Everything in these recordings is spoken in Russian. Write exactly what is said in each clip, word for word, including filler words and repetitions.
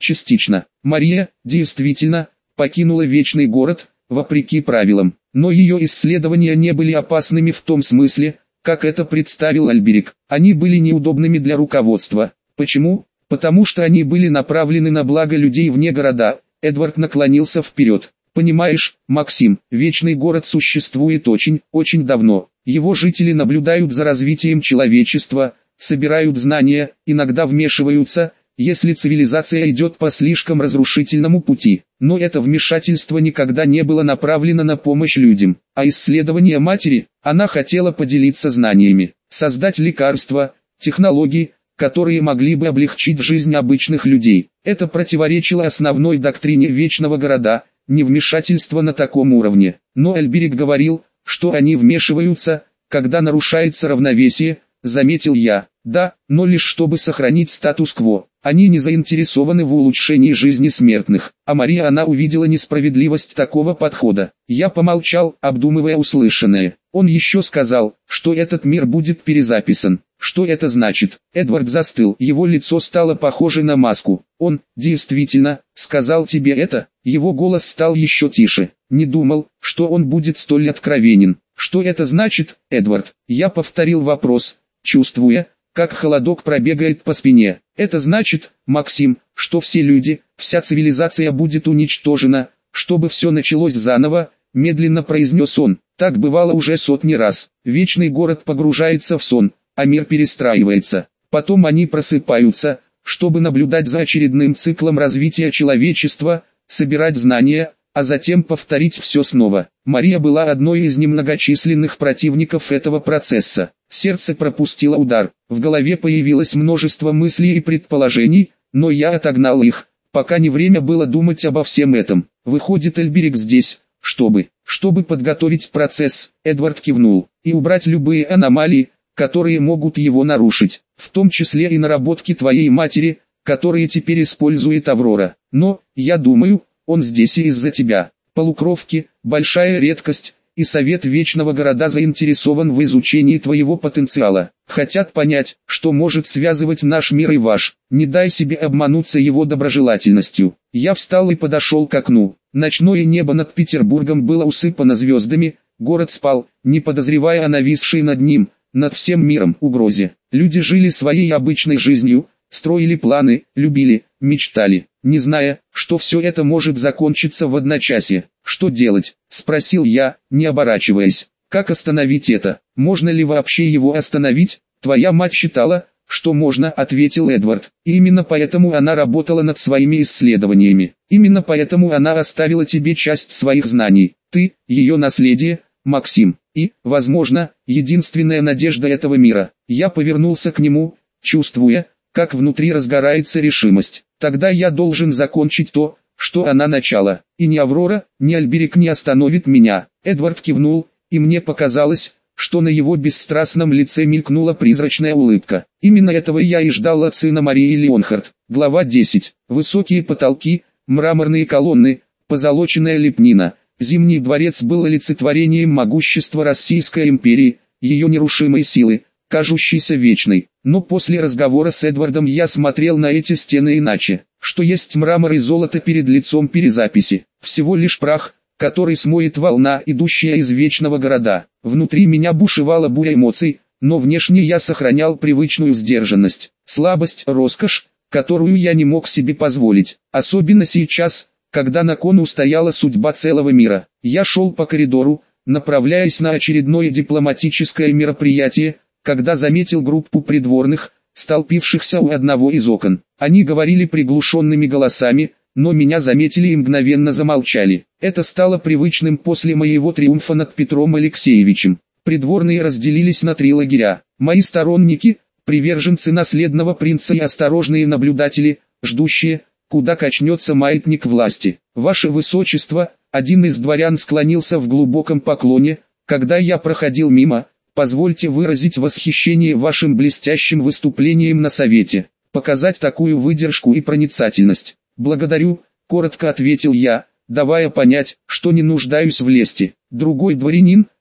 частично. Мария, действительно, покинула Вечный город, вопреки правилам. Но ее исследования не были опасными в том смысле, как это представил Альберик. Они были неудобными для руководства. Почему? Потому что они были направлены на благо людей вне города. Эдвард наклонился вперед. Понимаешь, Максим, Вечный город существует очень, очень давно. Его жители наблюдают за развитием человечества, собирают знания, иногда вмешиваются, если цивилизация идет по слишком разрушительному пути. Но это вмешательство никогда не было направлено на помощь людям. А исследование матери, она хотела поделиться знаниями, создать лекарства, технологии, которые могли бы облегчить жизнь обычных людей. Это противоречило основной доктрине Вечного города, невмешательство на таком уровне. Но Альберик говорил, что они вмешиваются, когда нарушается равновесие, заметил я. Да, но лишь чтобы сохранить статус-кво. Они не заинтересованы в улучшении жизни смертных. А Мария, она увидела несправедливость такого подхода. Я помолчал, обдумывая услышанное. Он еще сказал, что этот мир будет перезаписан. Что это значит? Эдвард застыл, его лицо стало похоже на маску. Он, действительно, сказал тебе это? Его голос стал еще тише. Не думал, что он будет столь откровенен. Что это значит, Эдвард? Я повторил вопрос, чувствуя, как холодок пробегает по спине. Это значит, Максим, что все люди, вся цивилизация будет уничтожена, чтобы все началось заново, медленно произнес он. Так бывало уже сотни раз. Вечный город погружается в сон, а мир перестраивается. Потом они просыпаются, чтобы наблюдать за очередным циклом развития человечества, собирать знания, а затем повторить все снова. Мария была одной из немногочисленных противников этого процесса. Сердце пропустило удар, в голове появилось множество мыслей и предположений, но я отогнал их, пока не время было думать обо всем этом. Выходит, Альберик здесь, чтобы, чтобы подготовить процесс, Эдвард кивнул, и убрать любые аномалии, которые могут его нарушить, в том числе и наработки твоей матери, которые теперь использует Аврора. Но, я думаю, он здесь и из-за тебя. Полукровки – большая редкость, и Совет Вечного города заинтересован в изучении твоего потенциала. Хотят понять, что может связывать наш мир и ваш. Не дай себе обмануться его доброжелательностью. Я встал и подошел к окну. Ночное небо над Петербургом было усыпано звездами, город спал, не подозревая о нависшей над ним, над всем миром, угрозе. Люди жили своей обычной жизнью, строили планы, любили, мечтали, не зная, что все это может закончиться в одночасье. «Что делать?» – спросил я, не оборачиваясь. «Как остановить это? Можно ли вообще его остановить?» «Твоя мать считала, что можно», – ответил Эдвард. «И именно поэтому она работала над своими исследованиями. Именно поэтому она оставила тебе часть своих знаний. Ты – ее наследие, Максим. И, возможно, единственная надежда этого мира». Я повернулся к нему, чувствуя, как внутри разгорается решимость. Тогда я должен закончить то, что она начала. И ни Аврора, ни Альберик не остановит меня. Эдвард кивнул, и мне показалось, что на его бесстрастном лице мелькнула призрачная улыбка. Именно этого я и ждал от сына Марии Леонхард. Глава десять. Высокие потолки, мраморные колонны, позолоченная лепнина. Зимний дворец был олицетворением могущества Российской империи, ее нерушимой силы, кажущейся вечной. Но после разговора с Эдвардом я смотрел на эти стены иначе. Что есть мрамор и золото перед лицом перезаписи. Всего лишь прах, который смоет волна, идущая из Вечного города. Внутри меня бушевала буря эмоций, но внешне я сохранял привычную сдержанность. Слабость, роскошь, которую я не мог себе позволить. Особенно сейчас, когда на кону стояла судьба целого мира. Я шел по коридору, направляясь на очередное дипломатическое мероприятие, когда заметил группу придворных, столпившихся у одного из окон. Они говорили приглушенными голосами, но меня заметили и мгновенно замолчали. Это стало привычным после моего триумфа над Петром Алексеевичем. Придворные разделились на три лагеря. Мои сторонники, приверженцы наследного принца и осторожные наблюдатели, ждущие, куда качнется маятник власти. Ваше Высочество, один из дворян склонился в глубоком поклоне, когда я проходил мимо. Позвольте выразить восхищение вашим блестящим выступлением на совете, показать такую выдержку и проницательность. Благодарю, коротко ответил я, давая понять, что не нуждаюсь в лести. Другой дворянин,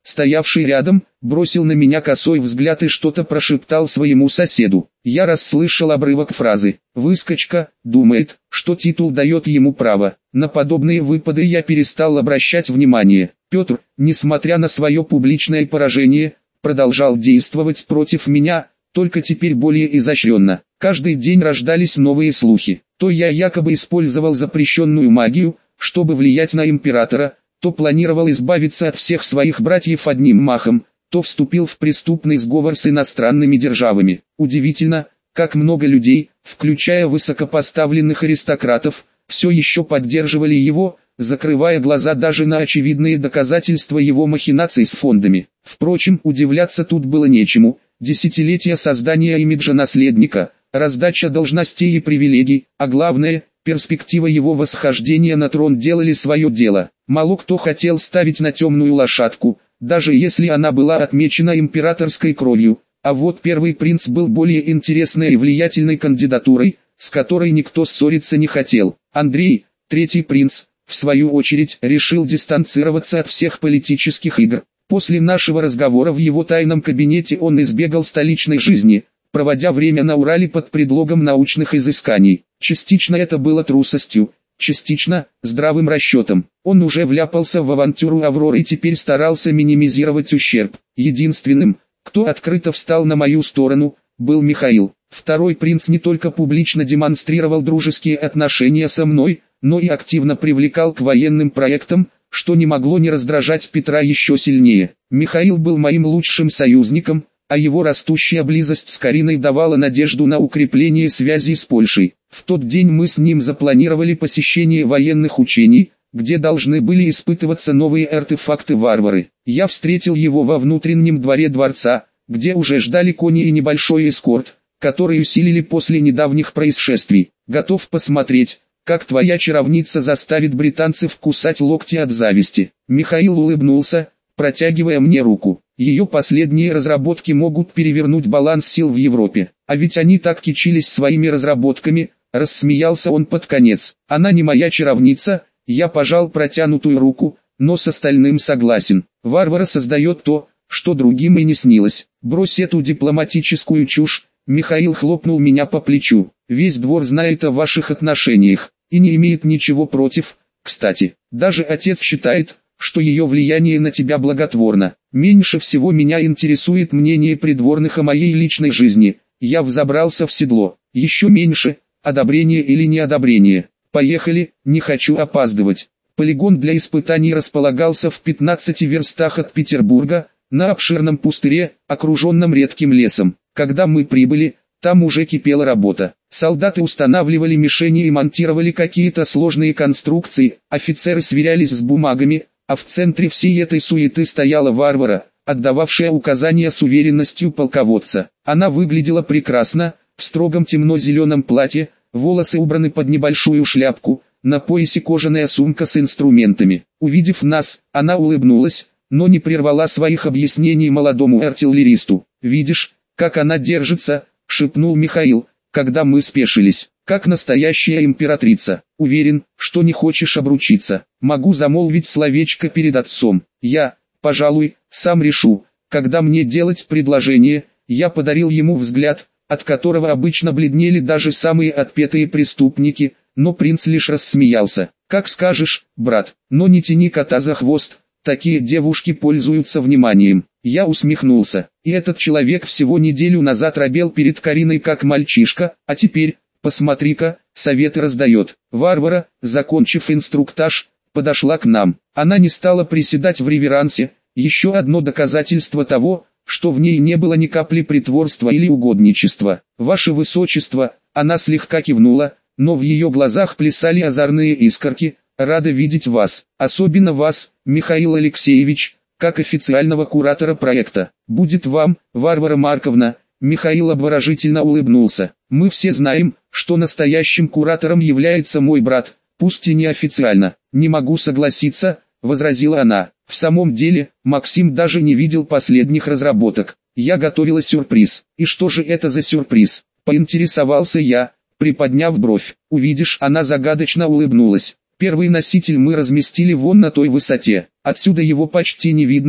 стоявший рядом, бросил на меня косой взгляд и что-то прошептал своему соседу. Я расслышал обрывок фразы. Выскочка, думает, что титул дает ему право. На подобные выпады я перестал обращать внимание. Петр, несмотря на свое публичное поражение, продолжал действовать против меня, только теперь более изощренно. Каждый день рождались новые слухи. То я якобы использовал запрещенную магию, чтобы влиять на императора, то планировал избавиться от всех своих братьев одним махом, то вступил в преступный сговор с иностранными державами. Удивительно, как много людей, включая высокопоставленных аристократов, все еще поддерживали его, закрывая глаза даже на очевидные доказательства его махинаций с фондами. Впрочем, удивляться тут было нечему. Десятилетия создания имиджа наследника, раздача должностей и привилегий, а главное, перспектива его восхождения на трон делали свое дело. Мало кто хотел ставить на темную лошадку, даже если она была отмечена императорской кровью, а вот первый принц был более интересной и влиятельной кандидатурой, с которой никто ссориться не хотел. Андрей, третий принц, в свою очередь, решил дистанцироваться от всех политических игр. После нашего разговора в его тайном кабинете он избегал столичной жизни, проводя время на Урале под предлогом научных изысканий. Частично это было трусостью, частично – здравым расчетом. Он уже вляпался в авантюру Авроры и теперь старался минимизировать ущерб. Единственным, кто открыто встал на мою сторону, был Михаил. Второй принц не только публично демонстрировал дружеские отношения со мной, но и активно привлекал к военным проектам, что не могло не раздражать Петра еще сильнее. Михаил был моим лучшим союзником, а его растущая близость с Кариной давала надежду на укрепление связей с Польшей. В тот день мы с ним запланировали посещение военных учений, где должны были испытываться новые артефакты-варвары. Я встретил его во внутреннем дворе дворца, где уже ждали кони и небольшой эскорт, который усилили после недавних происшествий. Готов посмотреть, как твоя чаровница заставит британцев кусать локти от зависти. Михаил улыбнулся, протягивая мне руку. Ее последние разработки могут перевернуть баланс сил в Европе. А ведь они так кичились своими разработками, рассмеялся он под конец. Она не моя чаровница, я пожал протянутую руку, но с остальным согласен. Варвара создает то, что другим и не снилось. Брось эту дипломатическую чушь. Михаил хлопнул меня по плечу. Весь двор знает о ваших отношениях, и не имеет ничего против. Кстати, даже отец считает, что ее влияние на тебя благотворно. Меньше всего меня интересует мнение придворных о моей личной жизни. Я взобрался в седло. Еще меньше, одобрение или неодобрение. Поехали, не хочу опаздывать. Полигон для испытаний располагался в пятнадцати верстах от Петербурга, на обширном пустыре, окруженном редким лесом. Когда мы прибыли, там уже кипела работа. Солдаты устанавливали мишени и монтировали какие-то сложные конструкции, офицеры сверялись с бумагами, а в центре всей этой суеты стояла Варвара, отдававшая указания с уверенностью полководца. Она выглядела прекрасно, в строгом темно-зеленом платье, волосы убраны под небольшую шляпку, на поясе кожаная сумка с инструментами. Увидев нас, она улыбнулась, но не прервала своих объяснений молодому артиллеристу. «Видишь, как она держится», — шепнул Михаил, когда мы спешились. «Как настоящая императрица. Уверен, что не хочешь обручиться. Могу замолвить словечко перед отцом. Я, пожалуй, сам решу, когда мне делать предложение». Я подарил ему взгляд, от которого обычно бледнели даже самые отпетые преступники, но принц лишь рассмеялся. «Как скажешь, брат, но не тяни кота за хвост, такие девушки пользуются вниманием». Я усмехнулся. И этот человек всего неделю назад робел перед Кариной как мальчишка, а теперь, посмотри-ка, советы раздает. Варвара, закончив инструктаж, подошла к нам. Она не стала приседать в реверансе, еще одно доказательство того, что в ней не было ни капли притворства или угодничества. «Ваше Высочество», она слегка кивнула, но в ее глазах плясали озорные искорки. «Рада видеть вас, особенно вас, Михаил Алексеевич, как официального куратора проекта. Будет вам, Варвара Марковна». Михаил обворожительно улыбнулся. «Мы все знаем, что настоящим куратором является мой брат, пусть и неофициально». «Не могу согласиться», — возразила она. «В самом деле, Максим даже не видел последних разработок. Я готовила сюрприз». «И что же это за сюрприз?» — поинтересовался я, приподняв бровь. «Увидишь», — она загадочно улыбнулась. «Первый носитель мы разместили вон на той высоте. Отсюда его почти не видно,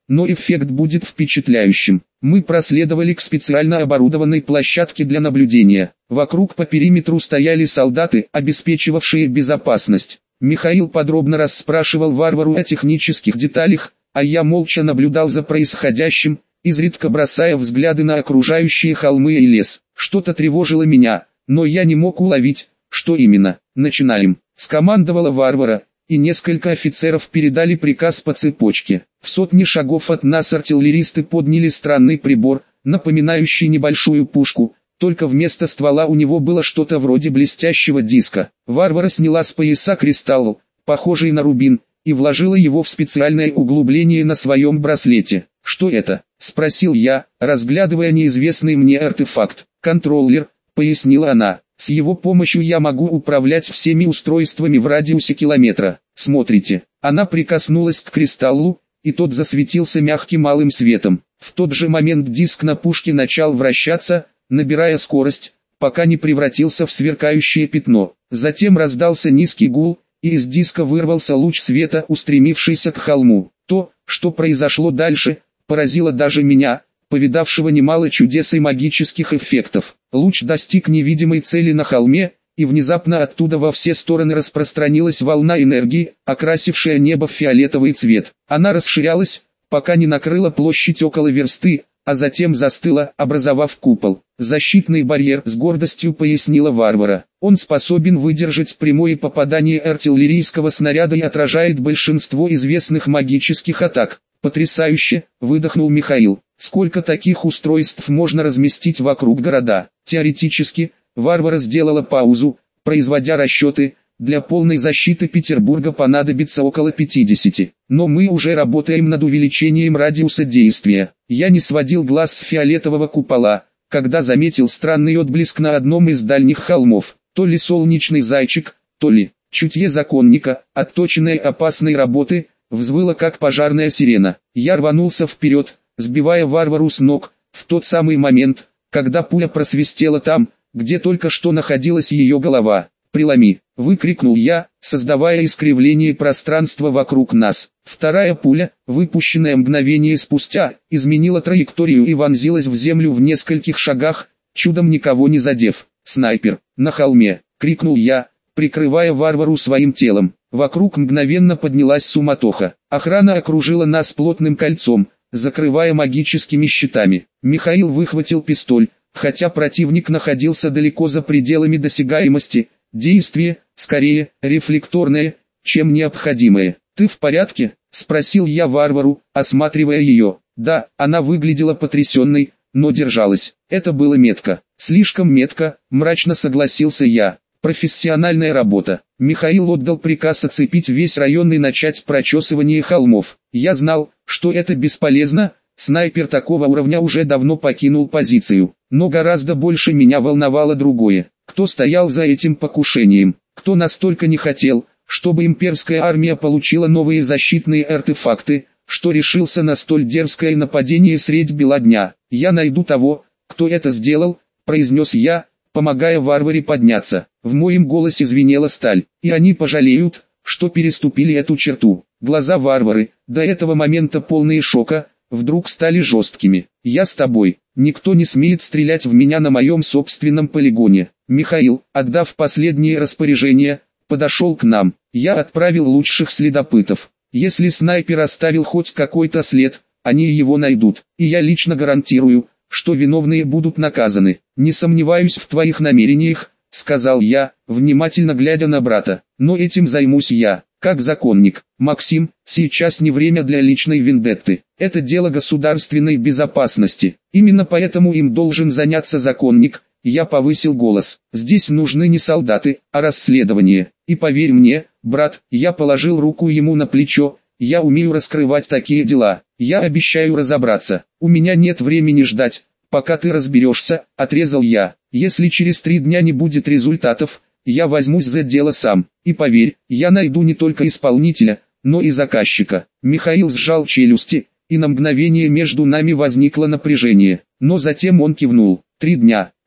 но эффект будет впечатляющим. Мы проследовали к специально оборудованной площадке для наблюдения. Вокруг по периметру стояли солдаты, обеспечивавшие безопасность. Михаил подробно расспрашивал варвару о технических деталях, а я молча наблюдал за происходящим, изредка бросая взгляды на окружающие холмы и лес. Что-то тревожило меня, но я не мог уловить, что именно. «Начинаем», — скомандовала варвара, и несколько офицеров передали приказ по цепочке. В сотне шагов от нас артиллеристы подняли странный прибор, напоминающий небольшую пушку, только вместо ствола у него было что-то вроде блестящего диска. Варвара сняла с пояса кристалл, похожий на рубин, и вложила его в специальное углубление на своем браслете. «Что это?» — спросил я, разглядывая неизвестный мне артефакт. «Контроллер», — пояснила она. «С его помощью я могу управлять всеми устройствами в радиусе километра. Смотрите». Она прикоснулась к кристаллу, и тот засветился мягким алым светом. В тот же момент диск на пушке начал вращаться, набирая скорость, пока не превратился в сверкающее пятно. Затем раздался низкий гул, и из диска вырвался луч света, устремившийся к холму. То, что произошло дальше, поразило даже меня, повидавшего немало чудес и магических эффектов. Луч достиг невидимой цели на холме, и внезапно оттуда во все стороны распространилась волна энергии, окрасившая небо в фиолетовый цвет. Она расширялась, пока не накрыла площадь около версты, а затем застыла, образовав купол. «Защитный барьер», — с гордостью пояснила варвара. «Он способен выдержать прямое попадание артиллерийского снаряда и отражает большинство известных магических атак». «Потрясающе», — выдохнул Михаил. «Сколько таких устройств можно разместить вокруг города?» Теоретически, варвара сделала паузу, производя расчеты. Для полной защиты Петербурга понадобится около пятидесяти. Но мы уже работаем над увеличением радиуса действия. Я не сводил глаз с фиолетового купола, когда заметил странный отблеск на одном из дальних холмов. То ли солнечный зайчик, то ли чутье законника, отточенной опасной работы, взвыло как пожарная сирена. Я рванулся вперед, сбивая варвару с ног, в тот самый момент, когда пуля просвистела там, где только что находилась ее голова. «Преломи!» — выкрикнул я, создавая искривление пространства вокруг нас. Вторая пуля, выпущенная мгновение спустя, изменила траекторию и вонзилась в землю в нескольких шагах, чудом никого не задев. «Снайпер! На холме!» — крикнул я, прикрывая варвару своим телом. Вокруг мгновенно поднялась суматоха. Охрана окружила нас плотным кольцом, закрывая магическими щитами. Михаил выхватил пистоль, хотя противник находился далеко за пределами досягаемости. Действие, скорее, рефлекторное, чем необходимое. «Ты в порядке?» — спросил я варвару, осматривая ее. Да, она выглядела потрясенной, но держалась. Это было метко. Слишком метко, мрачно согласился я. Профессиональная работа. Михаил отдал приказ оцепить весь район и начать прочесывание холмов. Я знал, что это бесполезно, снайпер такого уровня уже давно покинул позицию. Но гораздо больше меня волновало другое. Кто стоял за этим покушением? Кто настолько не хотел, чтобы имперская армия получила новые защитные артефакты, что решился на столь дерзкое нападение средь бела дня? «Я найду того, кто это сделал», — произнес я, помогая варваре подняться. В моем голосе звенела сталь, и они пожалеют, что переступили эту черту. Глаза варвары, до этого момента полные шока, вдруг стали жесткими. «Я с тобой. Никто не смеет стрелять в меня на моем собственном полигоне». Михаил, отдав последние распоряжения, подошел к нам. Я отправил лучших следопытов. Если снайпер оставил хоть какой-то след, они его найдут. И я лично гарантирую, что виновные будут наказаны. «Не сомневаюсь в твоих намерениях», — сказал я, внимательно глядя на брата. «Но этим займусь я, как законник. Максим, сейчас не время для личной вендетты. Это дело государственной безопасности. Именно поэтому им должен заняться законник». Я повысил голос. «Здесь нужны не солдаты, а расследование. И поверь мне, брат», я положил руку ему на плечо, «я умею раскрывать такие дела. Я обещаю разобраться. У меня нет времени ждать, пока ты разберешься», отрезал я. «Если через три дня не будет результатов, я возьмусь за дело сам. И поверь, я найду не только исполнителя, но и заказчика». Михаил сжал челюсти, и на мгновение между нами возникло напряжение. Но затем он кивнул. «Три дня.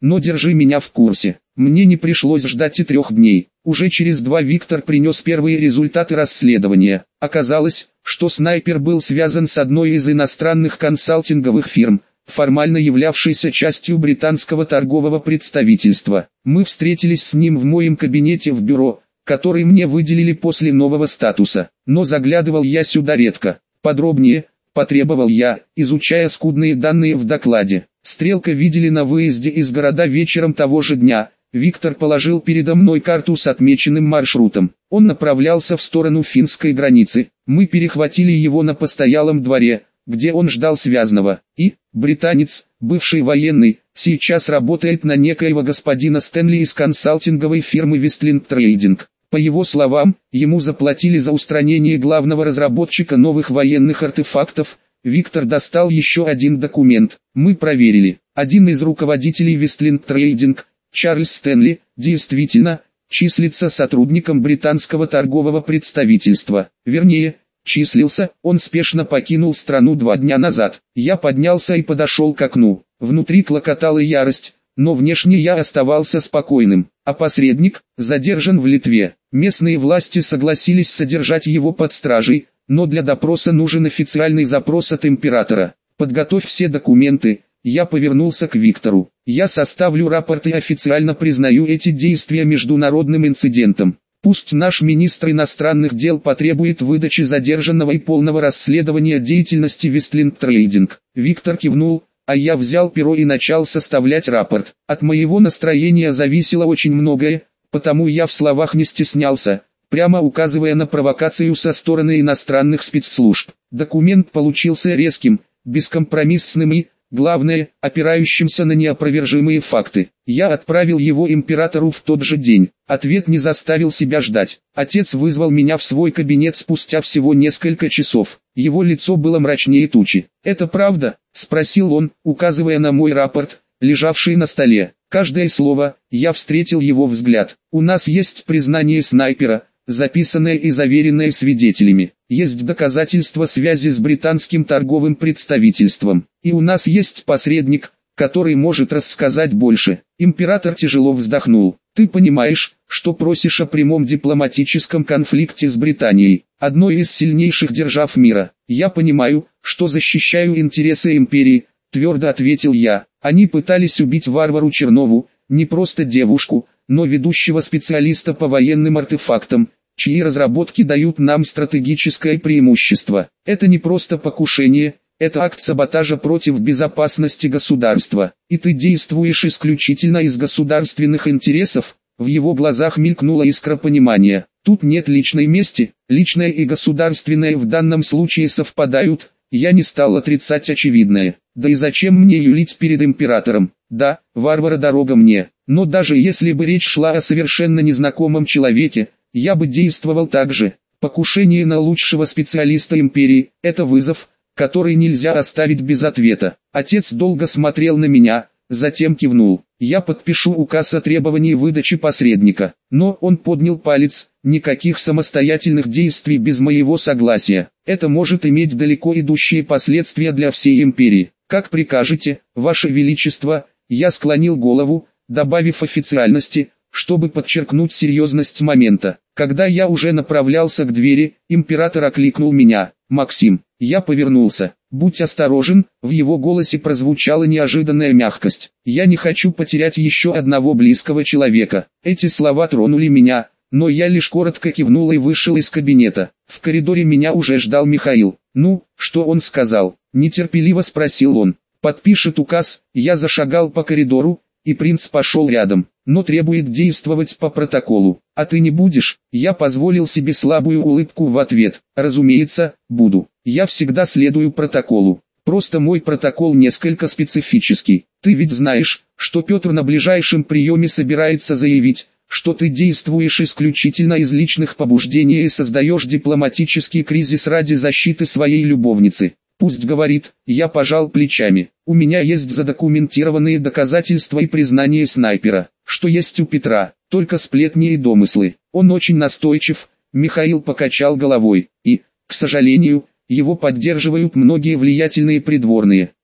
но держи меня в курсе. Мне не пришлось ждать и трех дней. Уже через два Виктор принес первые результаты расследования. Оказалось, что снайпер был связан с одной из иностранных консалтинговых фирм, формально являвшейся частью британского торгового представительства. Мы встретились с ним в моем кабинете в бюро, который мне выделили после нового статуса. Но заглядывал я сюда редко. Подробнее, потребовал я, изучая скудные данные в докладе. Стрелка видели на выезде из города вечером того же дня. Виктор положил передо мной карту с отмеченным маршрутом. Он направлялся в сторону финской границы. Мы перехватили его на постоялом дворе, где он ждал связного. И, британец, бывший военный, сейчас работает на некоего господина Стэнли из консалтинговой фирмы Westling Trading. По его словам, ему заплатили за устранение главного разработчика новых военных артефактов. Виктор достал еще один документ. Мы проверили. Один из руководителей Westling Trading, Чарльз Стэнли, действительно, числится сотрудником британского торгового представительства. Вернее, числился, он спешно покинул страну два дня назад. Я поднялся и подошел к окну. Внутри клокотала ярость, но внешне я оставался спокойным. А посредник, задержан в Литве. Местные власти согласились содержать его под стражей, но для допроса нужен официальный запрос от императора. Подготовь все документы. Я повернулся к Виктору. Я составлю рапорт и официально признаю эти действия международным инцидентом. Пусть наш министр иностранных дел потребует выдачи задержанного и полного расследования деятельности Westling Trading. Виктор кивнул, а я взял перо и начал составлять рапорт. От моего настроения зависело очень многое, потому я в словах не стеснялся, прямо указывая на провокацию со стороны иностранных спецслужб. Документ получился резким, бескомпромиссным и, главное, опирающимся на неопровержимые факты. Я отправил его императору в тот же день. Ответ не заставил себя ждать. Отец вызвал меня в свой кабинет спустя всего несколько часов. Его лицо было мрачнее тучи. «Это правда?» – спросил он, указывая на мой рапорт, лежавший на столе. Каждое слово, я встретил его взгляд. «У нас есть признание снайпера, записанное и заверенное свидетелями. Есть доказательства связи с британским торговым представительством. И у нас есть посредник, который может рассказать больше». Император тяжело вздохнул. «Ты понимаешь, что просишь о прямом дипломатическом конфликте с Британией, одной из сильнейших держав мира. Я понимаю, что защищаю интересы империи», твердо ответил я. «Они пытались убить Варвару Чернову, не просто девушку, но ведущего специалиста по военным артефактам, чьи разработки дают нам стратегическое преимущество. Это не просто покушение, это акт саботажа против безопасности государства. И ты действуешь исключительно из государственных интересов». В его глазах мелькнула искра понимания. «Тут нет личной мести, личное и государственное в данном случае совпадают». Я не стал отрицать очевидное. Да и зачем мне юлить перед императором? Да, Варвара дорога мне. Но даже если бы речь шла о совершенно незнакомом человеке, я бы действовал так же. Покушение на лучшего специалиста империи – это вызов, который нельзя оставить без ответа. Отец долго смотрел на меня, затем кивнул. Я подпишу указ о требовании выдачи посредника. Но он поднял палец, никаких самостоятельных действий без моего согласия. Это может иметь далеко идущие последствия для всей империи. Как прикажете, Ваше Величество. Я склонил голову, добавив официальности, чтобы подчеркнуть серьезность момента. Когда я уже направлялся к двери, император окликнул меня. «Максим». Я повернулся. «Будь осторожен», в его голосе прозвучала неожиданная мягкость. «Я не хочу потерять еще одного близкого человека». Эти слова тронули меня, но я лишь коротко кивнул и вышел из кабинета. В коридоре меня уже ждал Михаил. «Ну, что он сказал?» – нетерпеливо спросил он. «Подпишет указ». Я зашагал по коридору, и принц пошел рядом, но требует действовать по протоколу. «А ты не будешь?» Я позволил себе слабую улыбку в ответ. «Разумеется, буду. Я всегда следую протоколу. Просто мой протокол несколько специфический. Ты ведь знаешь, что Петр на ближайшем приеме собирается заявить, что ты действуешь исключительно из личных побуждений и создаешь дипломатический кризис ради защиты своей любовницы. Пусть говорит». Я пожал плечами. «У меня есть задокументированные доказательства и признание снайпера, что есть у Петра, только сплетни и домыслы. Он очень настойчив». Михаил покачал головой. «И, к сожалению, его поддерживают многие влиятельные придворные.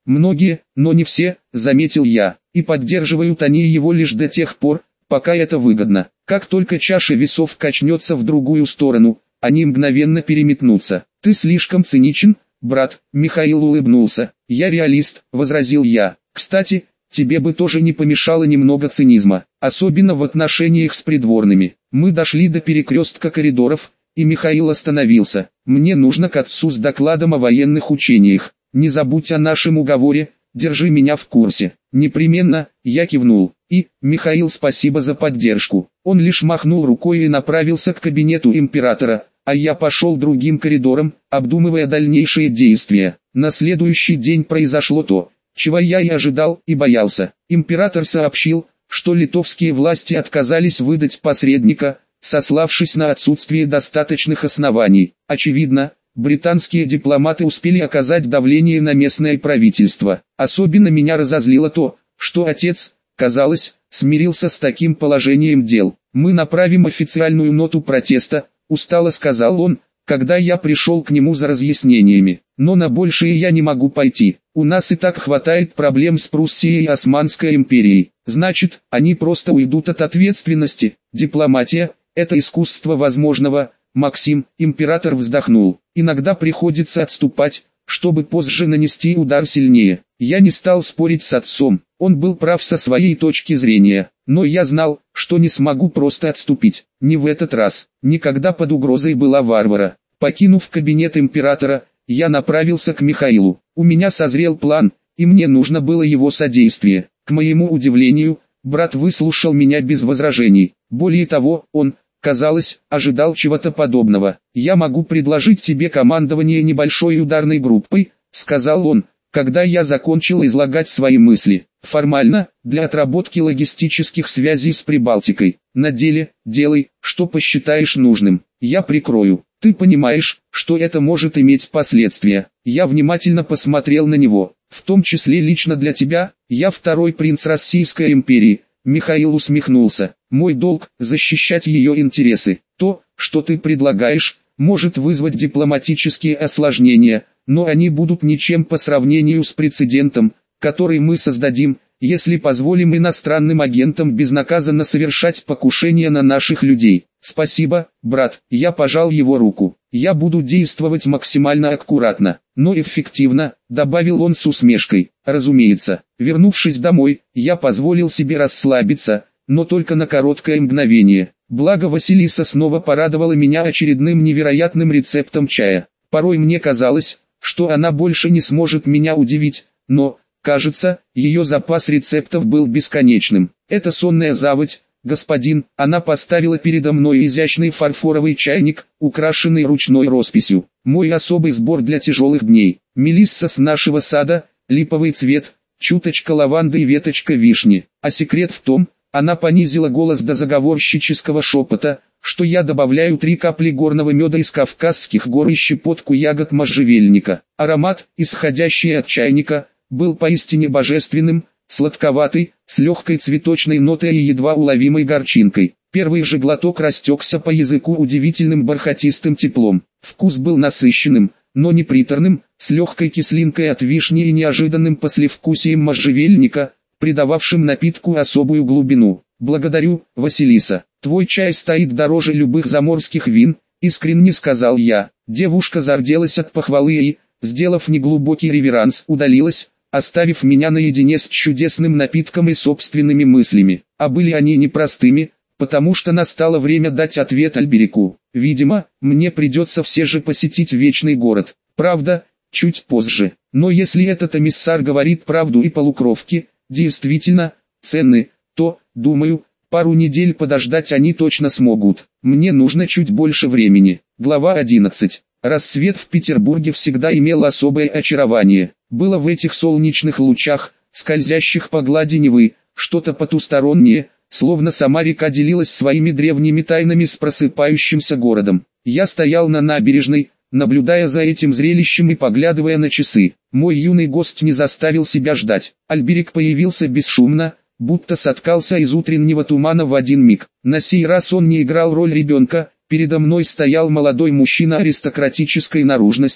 Многие, но не все, заметил я, и поддерживают они его лишь до тех пор, пока это выгодно. Как только чаша весов качнется в другую сторону, они мгновенно переметнутся. Ты слишком циничен, брат. Михаил улыбнулся. Я реалист, возразил я. Кстати, тебе бы тоже не помешало немного цинизма, особенно в отношениях с придворными. Мы дошли до перекрестка коридоров, и Михаил остановился. Мне нужно к отцу с докладом о военных учениях. Не забудь о нашем уговоре, держи меня в курсе. Непременно, я кивнул. И, Михаил, спасибо за поддержку. Он лишь махнул рукой и направился к кабинету императора, а я пошел другим коридором, обдумывая дальнейшие действия. На следующий день произошло то, чего я и ожидал, и боялся. Император сообщил, что литовские власти отказались выдать посредника, сославшись на отсутствие достаточных оснований. Очевидно, британские дипломаты успели оказать давление на местное правительство. Особенно меня разозлило то, что отец, казалось, смирился с таким положением дел. «Мы направим официальную ноту протеста», — устало сказал он, когда я пришел к нему за разъяснениями. «Но на большее я не могу пойти. У нас и так хватает проблем с Пруссией и Османской империей. Значит, они просто уйдут от ответственности. Дипломатия — это искусство возможного, Максим». Император вздохнул. «Иногда приходится отступать, чтобы позже нанести удар сильнее». Я не стал спорить с отцом, он был прав со своей точки зрения, но я знал, что не смогу просто отступить. Не в этот раз, никогда под угрозой была Варвара. Покинув кабинет императора, я направился к Михаилу. У меня созрел план, и мне нужно было его содействие. К моему удивлению, брат выслушал меня без возражений. Более того, он, казалось, ожидал чего-то подобного. «Я могу предложить тебе командование небольшой ударной группой», — сказал он, когда я закончил излагать свои мысли. «Формально, для отработки логистических связей с Прибалтикой. На деле, делай, что посчитаешь нужным. Я прикрою. Ты понимаешь, что это может иметь последствия». Я внимательно посмотрел на него. «В том числе лично для тебя, я второй принц Российской империи». Михаил усмехнулся. «Мой долг – защищать ее интересы. То, что ты предлагаешь, может вызвать дипломатические осложнения, но они будут ничем по сравнению с прецедентом, который мы создадим, если позволим иностранным агентам безнаказанно совершать покушения на наших людей». «Спасибо, брат», — я пожал его руку. «Я буду действовать максимально аккуратно, но эффективно», — добавил он с усмешкой. Разумеется, вернувшись домой, я позволил себе расслабиться, но только на короткое мгновение. Благо Василиса снова порадовала меня очередным невероятным рецептом чая. Порой мне казалось, что она больше не сможет меня удивить, но, кажется, ее запас рецептов был бесконечным. «Это сонная заводь, господин». Она поставила передо мной изящный фарфоровый чайник, украшенный ручной росписью. «Мой особый сбор для тяжелых дней. Мелисса с нашего сада, липовый цвет, чуточка лаванды и веточка вишни. А секрет в том», она понизила голос до заговорщического шепота, «что я добавляю три капли горного меда из Кавказских гор и щепотку ягод можжевельника». Аромат, исходящий от чайника, был поистине божественным, сладковатый, с легкой цветочной нотой и едва уловимой горчинкой. Первый же глоток растекся по языку удивительным бархатистым теплом. Вкус был насыщенным, но не приторным, с легкой кислинкой от вишни и неожиданным послевкусием можжевельника, придававшим напитку особую глубину. «Благодарю, Василиса. Твой чай стоит дороже любых заморских вин», — искренне сказал я. Девушка зарделась от похвалы и, сделав неглубокий реверанс, удалилась, оставив меня наедине с чудесным напитком и собственными мыслями. А были они непростыми, потому что настало время дать ответ Альберику. Видимо, мне придется все же посетить Вечный город. Правда, чуть позже. Но если этот эмиссар говорит правду и полукровки действительно ценны, то, думаю, пару недель подождать они точно смогут. Мне нужно чуть больше времени. Глава одиннадцать. Рассвет в Петербурге всегда имел особое очарование. Было в этих солнечных лучах, скользящих по глади Невы, что-то потустороннее, словно сама река делилась своими древними тайнами с просыпающимся городом. Я стоял на набережной, наблюдая за этим зрелищем и поглядывая на часы. Мой юный гость не заставил себя ждать. Альберик появился бесшумно, будто соткался из утреннего тумана в один миг. На сей раз он не играл роль ребенка. Передо мной стоял молодой мужчина аристократической наружности,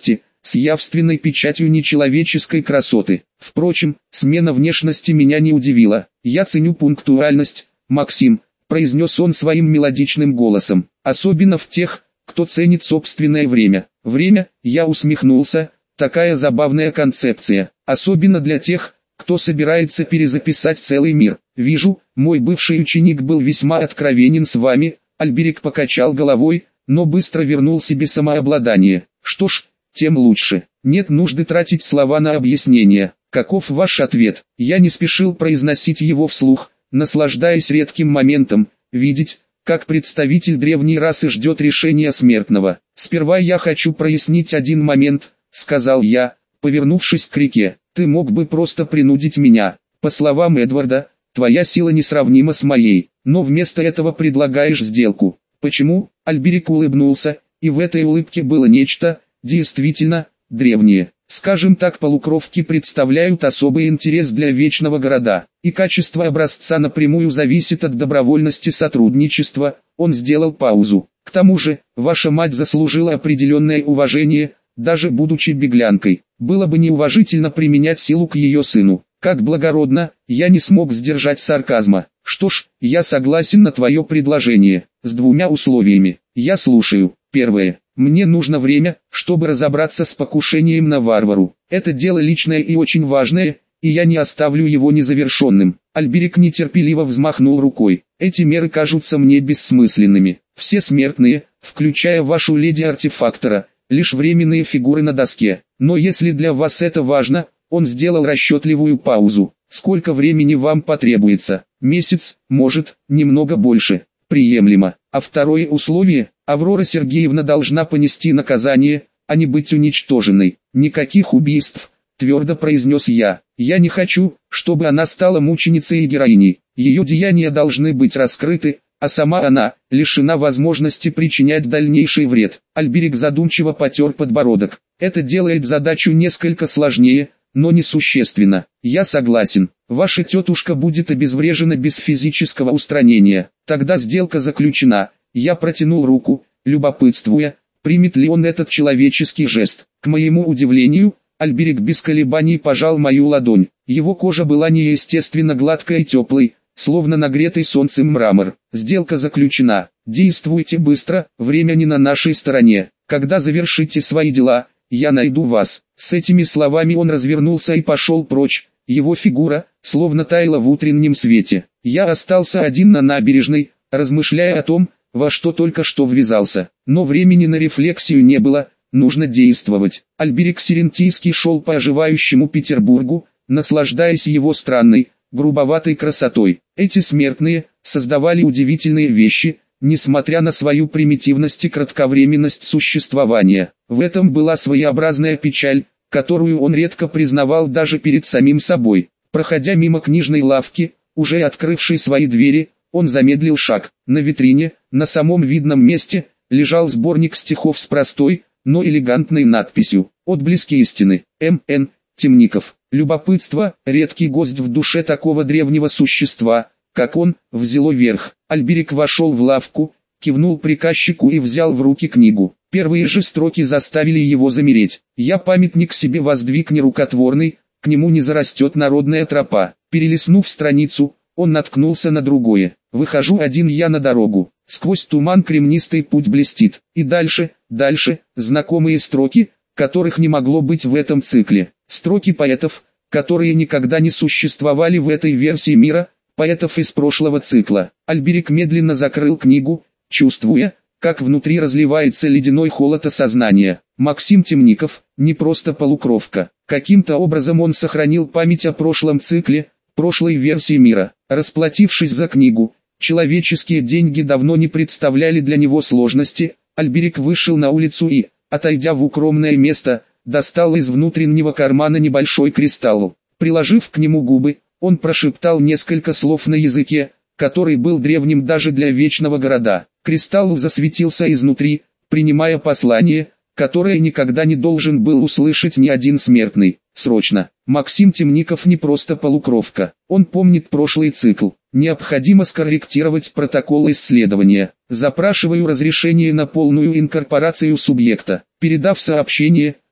с явственной печатью нечеловеческой красоты. Впрочем, смена внешности меня не удивила. «Я ценю пунктуальность, Максим», — произнес он своим мелодичным голосом, «особенно в тех, кто ценит собственное время». «Время», — я усмехнулся, — «такая забавная концепция, особенно для тех, кто собирается перезаписать целый мир. Вижу, мой бывший ученик был весьма откровенен с вами». Альберик покачал головой, но быстро вернул себе самообладание. «Что ж, тем лучше. Нет нужды тратить слова на объяснение. Каков ваш ответ?» Я не спешил произносить его вслух, наслаждаясь редким моментом, видеть, как представитель древней расы ждет решения смертного. «Сперва я хочу прояснить один момент», — сказал я, повернувшись к реке. «Ты мог бы просто принудить меня. По словам Эдварда, твоя сила несравнима с моей, но вместо этого предлагаешь сделку. Почему?» Альберик улыбнулся, и в этой улыбке было нечто, действительно, древнее. «Скажем так, полукровки представляют особый интерес для Вечного Города, и качество образца напрямую зависит от добровольности сотрудничества». Он сделал паузу. «К тому же, ваша мать заслужила определенное уважение, даже будучи беглянкой. Было бы неуважительно применять силу к ее сыну. Как благородно». Я не смог сдержать сарказма. «Что ж, я согласен на твое предложение, с двумя условиями. Я слушаю. Первое. Мне нужно время, чтобы разобраться с покушением на варвару. Это дело личное и очень важное, и я не оставлю его незавершенным». Альберик нетерпеливо взмахнул рукой. «Эти меры кажутся мне бессмысленными. Все смертные, включая вашу леди-артефактора, лишь временные фигуры на доске. Но если для вас это важно...» Он сделал расчетливую паузу. «Сколько времени вам потребуется? Месяц, может, немного больше. Приемлемо. А второе условие, Аврора Сергеевна должна понести наказание, а не быть уничтоженной. Никаких убийств», — твердо произнес я. «Я не хочу, чтобы она стала мученицей и героиней. Ее деяния должны быть раскрыты, а сама она лишена возможности причинять дальнейший вред». Альберик задумчиво потер подбородок. «Это делает задачу несколько сложнее, но несущественно. Я согласен. Ваша тетушка будет обезврежена без физического устранения. Тогда сделка заключена». Я протянул руку, любопытствуя, примет ли он этот человеческий жест. К моему удивлению, Альберик без колебаний пожал мою ладонь. Его кожа была неестественно гладкой и теплой, словно нагретый солнцем мрамор. «Сделка заключена. Действуйте быстро, время не на нашей стороне. Когда завершите свои дела, я найду вас». С этими словами он развернулся и пошел прочь. Его фигура, словно таяла в утреннем свете. Я остался один на набережной, размышляя о том, во что только что ввязался. Но времени на рефлексию не было, нужно действовать. Альберик Сирентийский шел по оживающему Петербургу, наслаждаясь его странной, грубоватой красотой. Эти смертные создавали удивительные вещи, несмотря на свою примитивность и кратковременность существования. В этом была своеобразная печаль, которую он редко признавал даже перед самим собой. Проходя мимо книжной лавки, уже открывшей свои двери, он замедлил шаг. На витрине, на самом видном месте, лежал сборник стихов с простой, но элегантной надписью «Отблески истины». М Н Темников. Любопытство, редкий гость в душе такого древнего существа, как он, взяло верх. Альберик вошел в лавку, кивнул приказчику и взял в руки книгу. Первые же строки заставили его замереть. «Я памятник себе воздвиг нерукотворный, к нему не зарастет народная тропа». Перелистнув страницу, он наткнулся на другое. «Выхожу один я на дорогу, сквозь туман кремнистый путь блестит». И дальше, дальше, знакомые строки, которых не могло быть в этом цикле. Строки поэтов, которые никогда не существовали в этой версии мира, поэтов из прошлого цикла. Альберик медленно закрыл книгу, чувствуя, как внутри разливается ледяной холод осознания. Максим Темников, не просто полукровка. Каким-то образом он сохранил память о прошлом цикле, прошлой версии мира. Расплатившись за книгу, человеческие деньги давно не представляли для него сложности. Альберик вышел на улицу и, отойдя в укромное место, достал из внутреннего кармана небольшой кристалл. Приложив к нему губы, он прошептал несколько слов на языке, который был древним даже для Вечного Города. Кристалл засветился изнутри, принимая послание, которое никогда не должен был услышать ни один смертный. Срочно. Максим Темников не просто полукровка. Он помнит прошлый цикл. Необходимо скорректировать протокол исследования. Запрашиваю разрешение на полную инкорпорацию субъекта. Передав сообщение,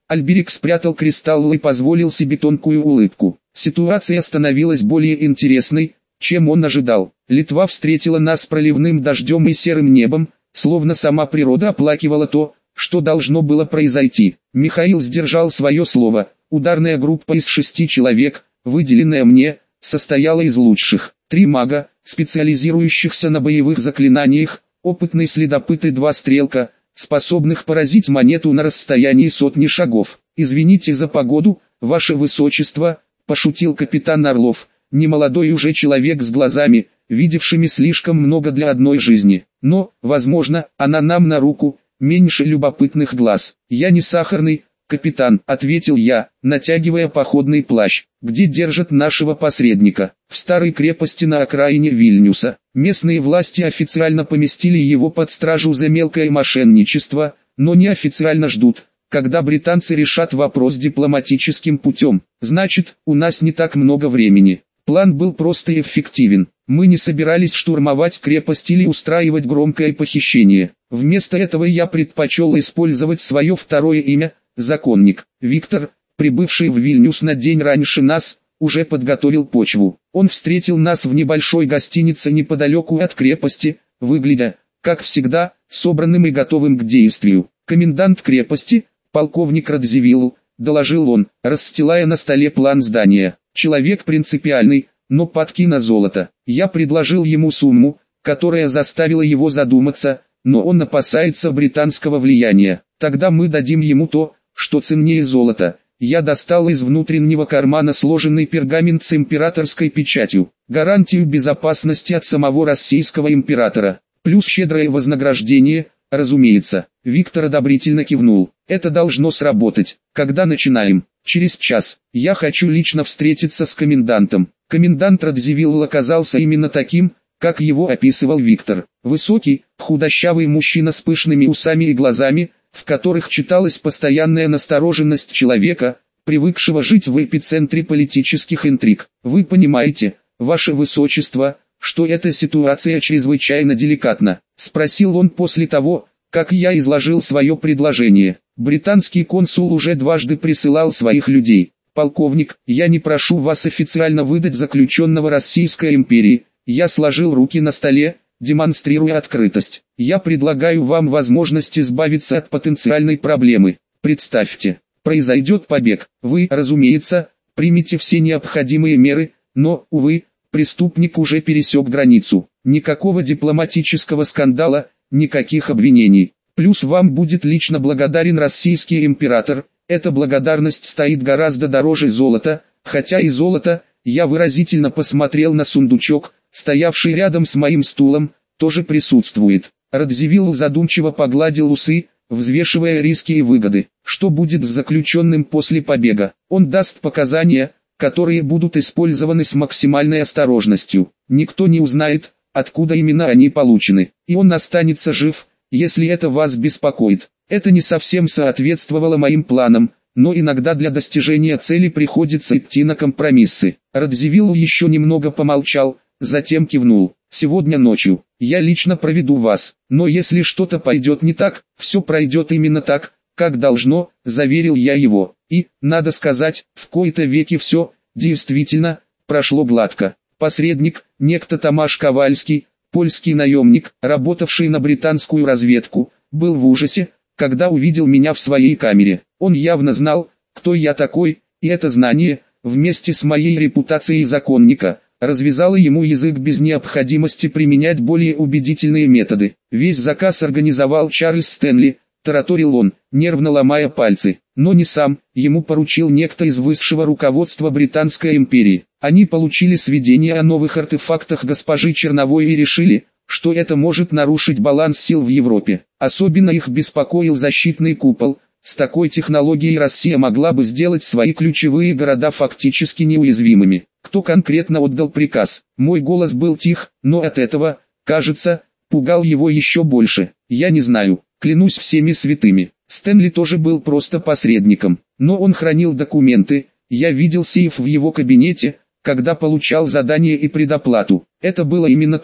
Альберик спрятал кристалл и позволил себе тонкую улыбку. Ситуация становилась более интересной, чем он ожидал. Литва встретила нас проливным дождем и серым небом, словно сама природа оплакивала то, что должно было произойти. Михаил сдержал свое слово. Ударная группа из шести человек, выделенная мне, состояла из лучших. Три мага, специализирующихся на боевых заклинаниях, опытный следопыт и два стрелка, способных поразить монету на расстоянии сотни шагов. «Извините за погоду, ваше высочество», – пошутил капитан Орлов, немолодой уже человек с глазами, видевшими слишком много для одной жизни. «Но, возможно, она нам на руку, меньше любопытных глаз». «Я не сахарный, капитан», — ответил я, натягивая походный плащ. «Где держат нашего посредника?» «В старой крепости на окраине Вильнюса. Местные власти официально поместили его под стражу за мелкое мошенничество, но неофициально ждут, когда британцы решат вопрос дипломатическим путем. Значит, у нас не так много времени». План был просто эффективен. Мы не собирались штурмовать крепость или устраивать громкое похищение. Вместо этого я предпочел использовать свое второе имя — Законник. Виктор, прибывший в Вильнюс на день раньше нас, уже подготовил почву. Он встретил нас в небольшой гостинице неподалеку от крепости, выглядя, как всегда, собранным и готовым к действию. «Комендант крепости, полковник Радзивилл», — доложил он, расстилая на столе план здания. «Человек принципиальный, но падки на золото. Я предложил ему сумму, которая заставила его задуматься, но он опасается британского влияния. Тогда мы дадим ему то, что ценнее золота». Я достал из внутреннего кармана сложенный пергамент с императорской печатью, гарантию безопасности от самого российского императора, плюс щедрое вознаграждение, разумеется. Виктор одобрительно кивнул. «Это должно сработать. Когда начинаем?» «Через час. Я хочу лично встретиться с комендантом». Комендант Радзивилл оказался именно таким, как его описывал Виктор. Высокий, худощавый мужчина с пышными усами и глазами, в которых читалась постоянная настороженность человека, привыкшего жить в эпицентре политических интриг. «Вы понимаете, ваше высочество, что эта ситуация чрезвычайно деликатна?» — спросил он после того, как я изложил свое предложение. «Британский консул уже дважды присылал своих людей. Полковник, я не прошу вас официально выдать заключенного Российской империи». Я сложил руки на столе, демонстрируя открытость. «Я предлагаю вам возможность избавиться от потенциальной проблемы. Представьте, произойдет побег. Вы, разумеется, примете все необходимые меры, но, увы, преступник уже пересек границу. Никакого дипломатического скандала, никаких обвинений. Плюс вам будет лично благодарен российский император. Эта благодарность стоит гораздо дороже золота, хотя и золото». Я выразительно посмотрел на сундучок, стоявший рядом с моим стулом, тоже присутствует. Радзивилл задумчиво погладил усы, взвешивая риски и выгоды. «Что будет с заключенным после побега? Он даст показания, которые будут использованы с максимальной осторожностью. Никто не узнает, откуда именно они получены. И он останется жив, если это вас беспокоит». Это не совсем соответствовало моим планам, но иногда для достижения цели приходится идти на компромиссы. Радзивилл еще немного помолчал, затем кивнул. «Сегодня ночью я лично проведу вас, но если что-то пойдет не так, все пройдет именно так, как должно», — заверил я его. И, надо сказать, в кои-то веки все, действительно, прошло гладко. Посредник, некто Томаш Ковальский, польский наемник, работавший на британскую разведку, был в ужасе, когда увидел меня в своей камере. Он явно знал, кто я такой, и это знание, вместе с моей репутацией законника, развязало ему язык без необходимости применять более убедительные методы. «Весь заказ организовал Чарльз Стэнли», — тараторил он, нервно ломая пальцы. «Но не сам, ему поручил некто из высшего руководства Британской империи. Они получили сведения о новых артефактах госпожи Черновой и решили, что это может нарушить баланс сил в Европе. Особенно их беспокоил защитный купол. С такой технологией Россия могла бы сделать свои ключевые города фактически неуязвимыми». «Кто конкретно отдал приказ?» Мой голос был тих, но от этого, кажется, пугал его еще больше. «Я не знаю, клянусь всеми святыми». Стэнли тоже был просто посредником, но он хранил документы. Я видел сейф в его кабинете, когда получал задание и предоплату. Это было именно то,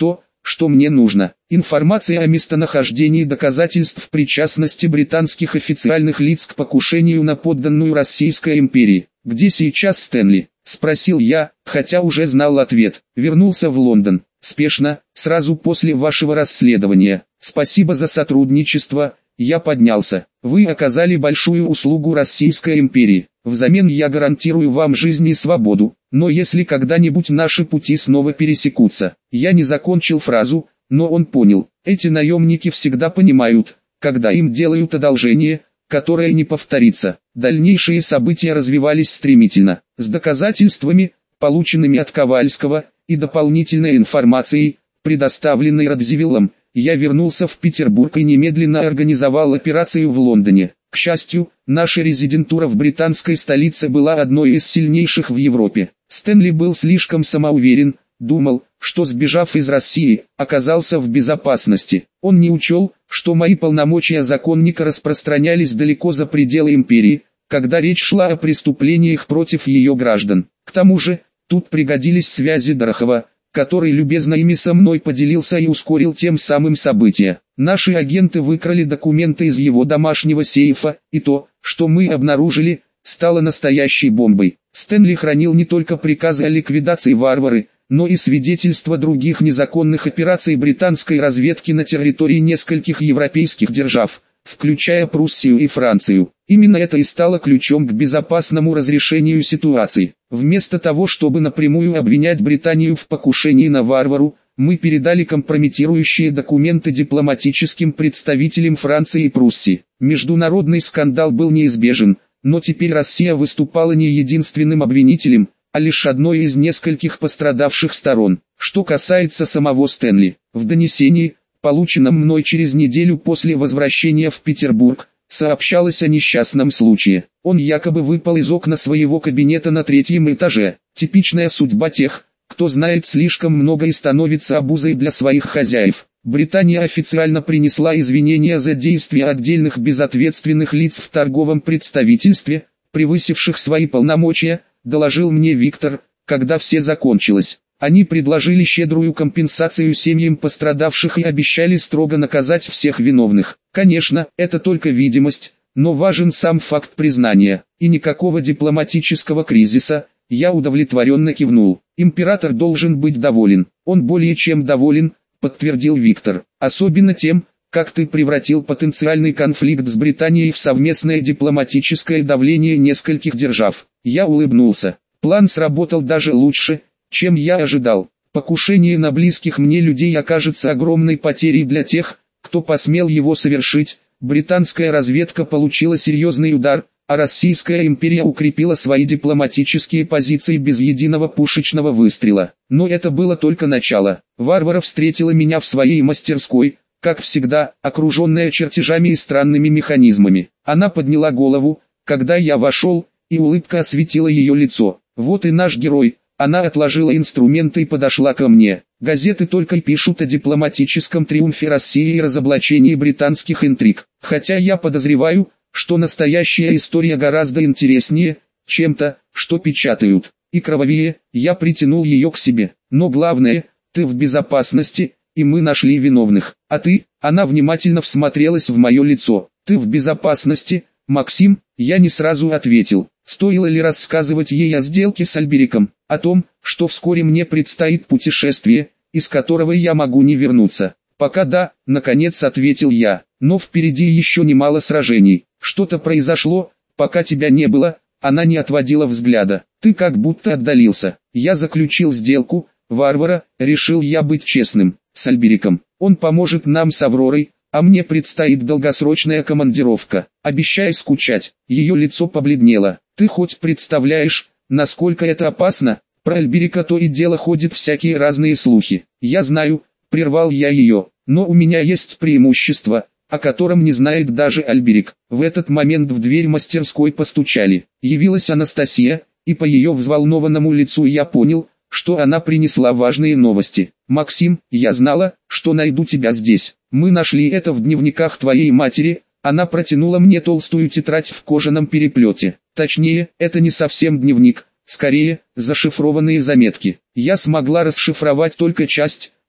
что мне нужно. Информация о местонахождении доказательств причастности британских официальных лиц к покушению на подданную Российской империи. «Где сейчас Стэнли?» – спросил я, хотя уже знал ответ. «Вернулся в Лондон. Спешно, сразу после вашего расследования. Спасибо за сотрудничество». Я поднялся. «Вы оказали большую услугу Российской империи. Взамен я гарантирую вам жизнь и свободу. Но если когда-нибудь наши пути снова пересекутся...» Я не закончил фразу, но он понял. Эти наемники всегда понимают, когда им делают одолжение, которое не повторится. Дальнейшие события развивались стремительно. С доказательствами, полученными от Ковальского, и дополнительной информацией, предоставленной Радзивиллом, я вернулся в Петербург и немедленно организовал операцию в Лондоне. К счастью, наша резидентура в британской столице была одной из сильнейших в Европе. Стэнли был слишком самоуверен, думал, что сбежав из России, оказался в безопасности. Он не учел, что мои полномочия законника распространялись далеко за пределы империи, когда речь шла о преступлениях против ее граждан. К тому же, тут пригодились связи Дорохова, который любезно ими со мной поделился и ускорил тем самым события. Наши агенты выкрали документы из его домашнего сейфа, и то, что мы обнаружили, стало настоящей бомбой. Стэнли хранил не только приказы о ликвидации варвары, но и свидетельства других незаконных операций британской разведки на территории нескольких европейских держав, включая Пруссию и Францию. Именно это и стало ключом к безопасному разрешению ситуации. Вместо того, чтобы напрямую обвинять Британию в покушении на варвару, мы передали компрометирующие документы дипломатическим представителям Франции и Пруссии. Международный скандал был неизбежен, но теперь Россия выступала не единственным обвинителем, а лишь одной из нескольких пострадавших сторон. Что касается самого Стэнли, в донесении, полученном мной через неделю после возвращения в Петербург, сообщалось о несчастном случае. Он якобы выпал из окна своего кабинета на третьем этаже. Типичная судьба тех, кто знает слишком много и становится обузой для своих хозяев. Британия официально принесла извинения за действия отдельных безответственных лиц в торговом представительстве, превысивших свои полномочия, доложил мне Виктор, когда все закончилось. Они предложили щедрую компенсацию семьям пострадавших и обещали строго наказать всех виновных. Конечно, это только видимость, но важен сам факт признания. И никакого дипломатического кризиса. Я удовлетворенно кивнул. Император должен быть доволен. Он более чем доволен, подтвердил Виктор. Особенно тем, как ты превратил потенциальный конфликт с Британией в совместное дипломатическое давление нескольких держав. Я улыбнулся. План сработал даже лучше, чем я ожидал. Покушение на близких мне людей окажется огромной потерей для тех, кто посмел его совершить. Британская разведка получила серьезный удар, а Российская империя укрепила свои дипломатические позиции без единого пушечного выстрела. Но это было только начало. Варвара встретила меня в своей мастерской, как всегда, окруженная чертежами и странными механизмами. Она подняла голову, когда я вошел, и улыбка осветила ее лицо. Вот и наш герой. Она отложила инструменты и подошла ко мне. Газеты только и пишут о дипломатическом триумфе России и разоблачении британских интриг. Хотя я подозреваю, что настоящая история гораздо интереснее, чем то, что печатают. И кровавее. Я притянул ее к себе. Но главное, ты в безопасности, и мы нашли виновных. А ты? Она внимательно всмотрелась в мое лицо. Ты в безопасности, Максим? Я не сразу ответил. Стоило ли рассказывать ей о сделке с Альбериком, о том, что вскоре мне предстоит путешествие, из которого я могу не вернуться? Пока да, наконец ответил я, но впереди еще немало сражений. Что-то произошло, пока тебя не было. Она не отводила взгляда. Ты как будто отдалился. Я заключил сделку, варвара, решил я быть честным, с Альбериком. Он поможет нам с Авророй, а мне предстоит долгосрочная командировка. Обещай скучать. Ее лицо побледнело. Ты хоть представляешь, насколько это опасно? Про Альберика то и дело ходят всякие разные слухи. Я знаю, прервал я ее, но у меня есть преимущество, о котором не знает даже Альберик. В этот момент в дверь мастерской постучали. Явилась Анастасия, и по ее взволнованному лицу я понял, что она принесла важные новости. «Максим, я знала, что найду тебя здесь. Мы нашли это в дневниках твоей матери». Она протянула мне толстую тетрадь в кожаном переплете. Точнее, это не совсем дневник, скорее, зашифрованные заметки. Я смогла расшифровать только часть,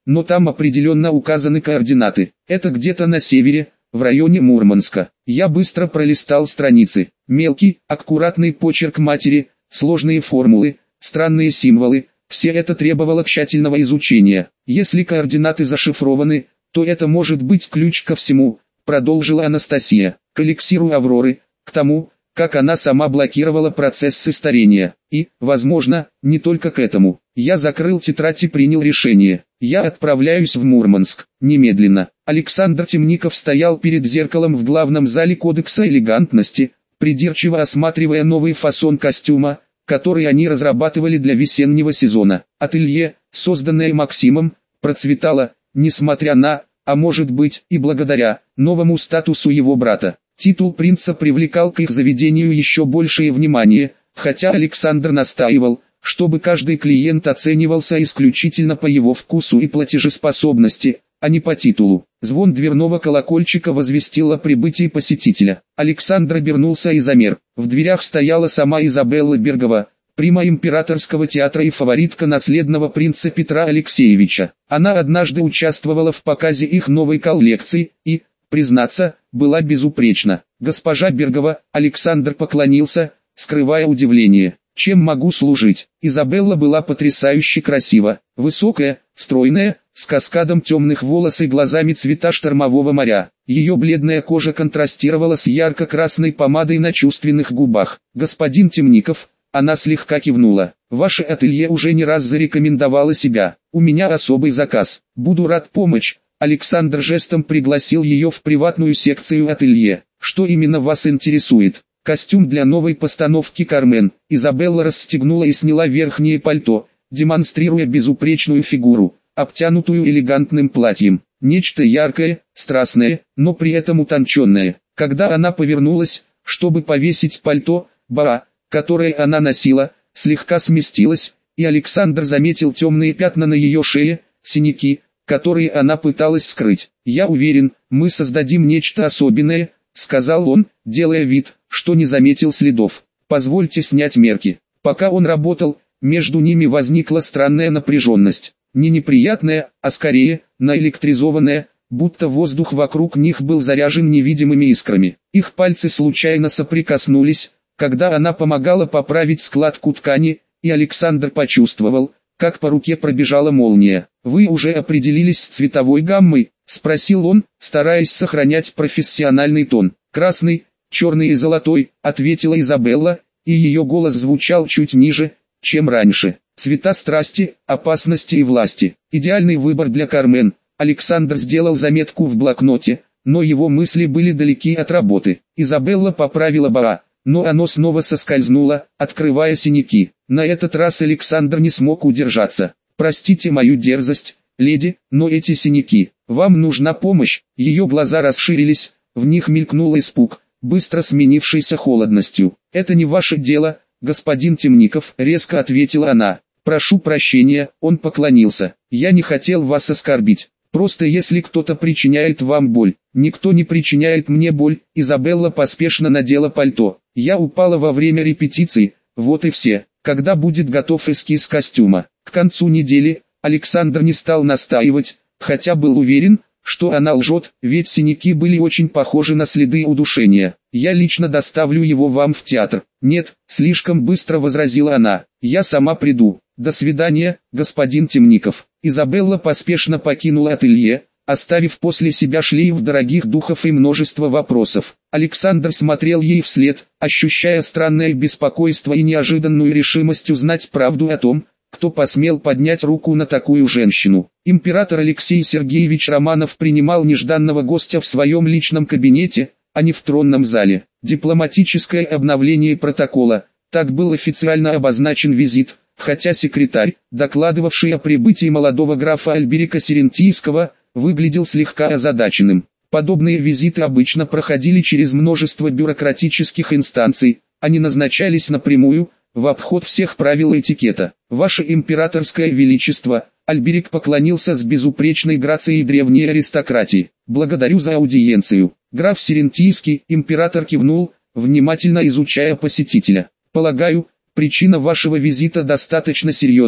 но там определенно указаны координаты. Это где-то на севере, в районе Мурманска. Я быстро пролистал страницы. Мелкий, аккуратный почерк матери, сложные формулы, странные символы. Все это требовало тщательного изучения. Если координаты зашифрованы, то это может быть ключ ко всему, продолжила Анастасия, к эликсиру Авроры, к тому, как она сама блокировала процессы старения. И, возможно, не только к этому. Я закрыл тетрадь и принял решение. Я отправляюсь в Мурманск, немедленно. Александр Темников стоял перед зеркалом в главном зале Кодекса элегантности, придирчиво осматривая новый фасон костюма, который они разрабатывали для весеннего сезона. Ателье, созданное Максимом, процветало, несмотря на, а может быть и благодаря, новому статусу его брата. Титул принца привлекал к их заведению еще большее внимание, хотя Александр настаивал, чтобы каждый клиент оценивался исключительно по его вкусу и платежеспособности, а не по титулу. Звон дверного колокольчика возвестил о прибытии посетителя. Александр обернулся и замер. В дверях стояла сама Изабелла Бергова, прима императорского театра и фаворитка наследного принца Петра Алексеевича. Она однажды участвовала в показе их новой коллекции и, признаться, была безупречна. «Госпожа Бергова», Александр поклонился, скрывая удивление. «Чем могу служить?» Изабелла была потрясающе красива, высокая, стройная, с каскадом темных волос и глазами цвета штормового моря. Ее бледная кожа контрастировала с ярко-красной помадой на чувственных губах. «Господин Темников», она слегка кивнула, «ваше ателье уже не раз зарекомендовало себя. У меня особый заказ. Буду рад помочь». Александр жестом пригласил ее в приватную секцию ателье. «Что именно вас интересует?» «Костюм для новой постановки «Кармен». Изабелла расстегнула и сняла верхнее пальто, демонстрируя безупречную фигуру, обтянутую элегантным платьем. Нечто яркое, страстное, но при этом утонченное. Когда она повернулась, чтобы повесить пальто, бара, которое она носила, слегка сместилась, и Александр заметил темные пятна на ее шее, синяки, которые она пыталась скрыть. «Я уверен, мы создадим нечто особенное», — сказал он, делая вид, что не заметил следов. «Позвольте снять мерки». Пока он работал, между ними возникла странная напряженность. Не неприятная, а скорее, наэлектризованная, будто воздух вокруг них был заряжен невидимыми искрами. Их пальцы случайно соприкоснулись, когда она помогала поправить складку ткани, и Александр почувствовал, как по руке пробежала молния. «Вы уже определились с цветовой гаммой?» — спросил он, стараясь сохранять профессиональный тон. «Красный, черный и золотой», — ответила Изабелла, и ее голос звучал чуть ниже, чем раньше. «Цвета страсти, опасности и власти. Идеальный выбор для Кармен». Александр сделал заметку в блокноте, но его мысли были далеки от работы. Изабелла поправила бара, но оно снова соскользнуло, открывая синяки. На этот раз Александр не смог удержаться. «Простите мою дерзость, леди, но эти синяки. Вам нужна помощь». Ее глаза расширились, в них мелькнул испуг, быстро сменившийся холодностью. «Это не ваше дело, господин Темников», — резко ответила она. «Прошу прощения», — он поклонился. «Я не хотел вас оскорбить. Просто если кто-то причиняет вам боль». «Никто не причиняет мне боль», — Изабелла поспешно надела пальто. «Я упала во время репетиции, вот и все». «Когда будет готов эскиз костюма?» «К концу недели». Александр не стал настаивать, хотя был уверен, что она лжет, ведь синяки были очень похожи на следы удушения. «Я лично доставлю его вам в театр». «Нет», — слишком быстро возразила она, — «я сама приду». «До свидания, господин Темников». Изабелла поспешно покинула ателье, оставив после себя шлейф дорогих духов и множество вопросов. Александр смотрел ей вслед, ощущая странное беспокойство и неожиданную решимость узнать правду о том, кто посмел поднять руку на такую женщину. Император Алексей Сергеевич Романов принимал нежданного гостя в своем личном кабинете, а не в тронном зале. Дипломатическое обновление протокола, так был официально обозначен визит, хотя секретарь, докладывавший о прибытии молодого графа Альберика Сирентийского, выглядел слегка озадаченным. Подобные визиты обычно проходили через множество бюрократических инстанций, они назначались напрямую, в обход всех правил этикета. «Ваше императорское величество», Альберик поклонился с безупречной грацией древней аристократии. «Благодарю за аудиенцию». Граф Сирентийский, император кивнул, внимательно изучая посетителя. «Полагаю, причина вашего визита достаточно серьезна»,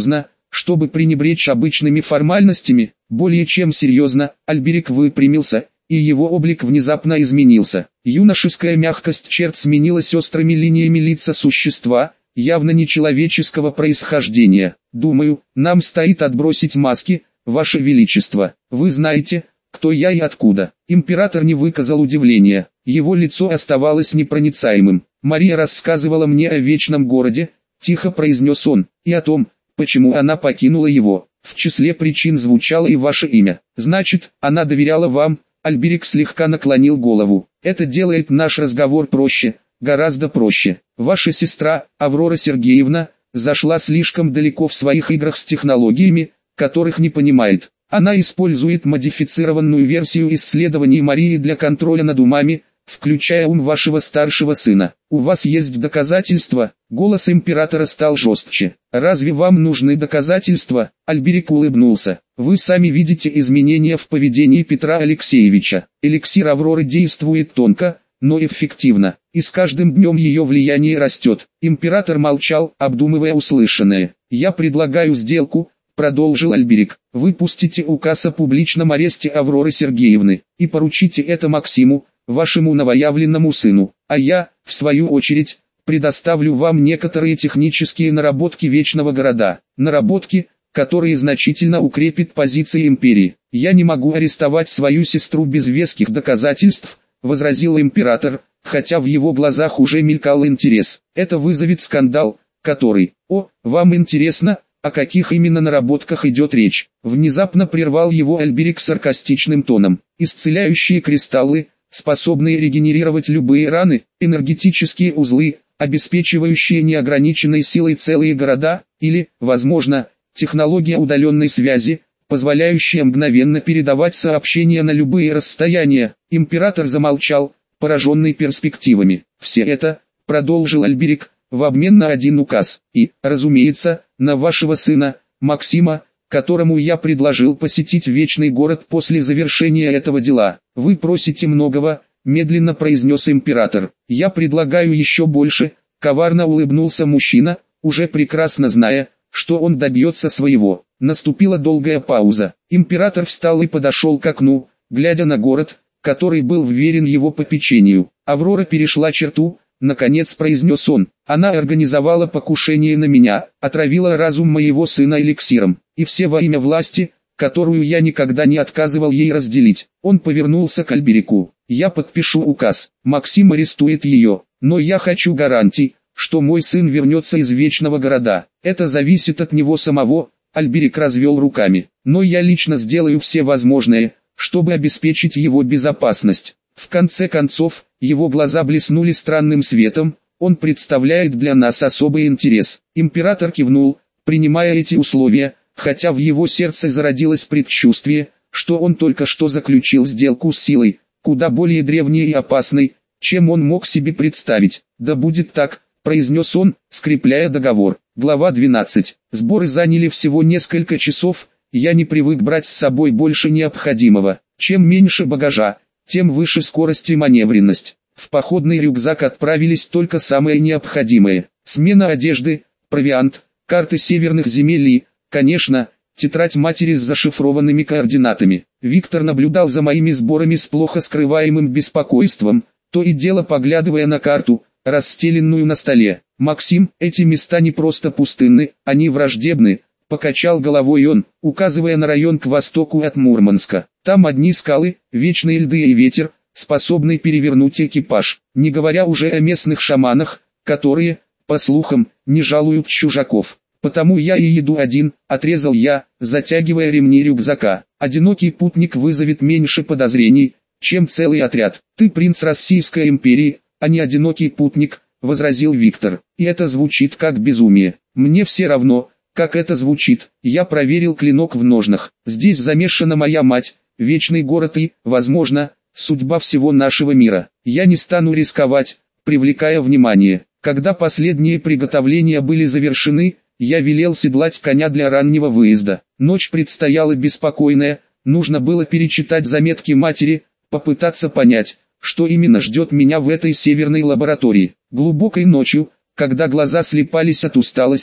чтобы пренебречь обычными формальностями. Более чем серьезно, Альберик выпрямился, и его облик внезапно изменился. Юношеская мягкость черт сменилась острыми линиями лица существа, явно нечеловеческого происхождения. «Думаю, нам стоит отбросить маски, Ваше Величество. Вы знаете, кто я и откуда». Император не выказал удивления, его лицо оставалось непроницаемым. «Мария рассказывала мне о Вечном Городе», — тихо произнес он, — «и о том, почему она покинула его. В числе причин звучало и ваше имя. Значит, она доверяла вам». Альберик слегка наклонил голову. «Это делает наш разговор проще, гораздо проще. Ваша сестра, Аврора Сергеевна, зашла слишком далеко в своих играх с технологиями, которых не понимает. Она использует модифицированную версию исследований Марии для контроля над умами, включая ум вашего старшего сына. У вас есть доказательства?» Голос императора стал жестче. «Разве вам нужны доказательства?» Альберик улыбнулся. «Вы сами видите изменения в поведении Петра Алексеевича. Эликсир Авроры действует тонко, но эффективно, и с каждым днем ее влияние растет». Император молчал, обдумывая услышанное. «Я предлагаю сделку», — продолжил Альберик. «Выпустите указ о публичном аресте Авроры Сергеевны, и поручите это Максиму, вашему новоявленному сыну, а я, в свою очередь, предоставлю вам некоторые технические наработки Вечного Города, наработки, которые значительно укрепят позиции империи. Я не могу арестовать свою сестру без веских доказательств», — возразил император, хотя в его глазах уже мелькал интерес. «Это вызовет скандал, который... О, вам интересно, о каких именно наработках идет речь?» Внезапно прервал его Альберик саркастичным тоном. «Исцеляющие кристаллы, способные регенерировать любые раны, энергетические узлы, обеспечивающие неограниченной силой целые города, или, возможно, технология удаленной связи, позволяющая мгновенно передавать сообщения на любые расстояния». Император замолчал, пораженный перспективами. «Все это», — продолжил Альберик, — «в обмен на один указ, и, разумеется, на вашего сына, Максима, которому я предложил посетить Вечный Город после завершения этого дела. Вы просите многого», — медленно произнес император. «Я предлагаю еще больше», — коварно улыбнулся мужчина, уже прекрасно зная, что он добьется своего. Наступила долгая пауза. Император встал и подошел к окну, глядя на город, который был вверен его попечению. «Аврора перешла черту», — наконец произнес он. «Она организовала покушение на меня, отравила разум моего сына эликсиром, и все во имя власти, которую я никогда не отказывал ей разделить». Он повернулся к Альберику. «Я подпишу указ, Максим арестует ее, но я хочу гарантий, что мой сын вернется из Вечного Города. Это зависит от него самого». Альберик развел руками. «Но я лично сделаю все возможное, чтобы обеспечить его безопасность». В конце концов, его глаза блеснули странным светом. «Он представляет для нас особый интерес». Император кивнул, принимая эти условия, хотя в его сердце зародилось предчувствие, что он только что заключил сделку с силой, куда более древней и опасной, чем он мог себе представить. «Да будет так», — произнес он, скрепляя договор. Глава двенадцать. Сборы заняли всего несколько часов. Я не привык брать с собой больше необходимого. Чем меньше багажа, тем выше скорость и маневренность. В походный рюкзак отправились только самое необходимое. Смена одежды, провиант, карты северных земель и, конечно, тетрадь матери с зашифрованными координатами. Виктор наблюдал за моими сборами с плохо скрываемым беспокойством, то и дело поглядывая на карту, расстеленную на столе. «Максим, эти места не просто пустынны, они враждебны», — покачал головой он, указывая на район к востоку от Мурманска. «Там одни скалы, вечные льды и ветер, способный перевернуть экипаж, не говоря уже о местных шаманах, которые, по слухам, не жалуют чужаков. Потому я и еду один», — отрезал я, затягивая ремни рюкзака. «Одинокий путник вызовет меньше подозрений, чем целый отряд. Ты принц Российской империи, а не одинокий путник», — возразил Виктор. «И это звучит как безумие. Мне все равно, как это звучит. Я проверил клинок в ножнах. Здесь замешана моя мать, Вечный Город и, возможно, судьба всего нашего мира. Я не стану рисковать, привлекая внимание». Когда последние приготовления были завершены, я велел седлать коня для раннего выезда. Ночь предстояла беспокойная, нужно было перечитать заметки матери, попытаться понять, что именно ждет меня в этой северной лаборатории. Глубокой ночью, когда глаза слепались от усталости,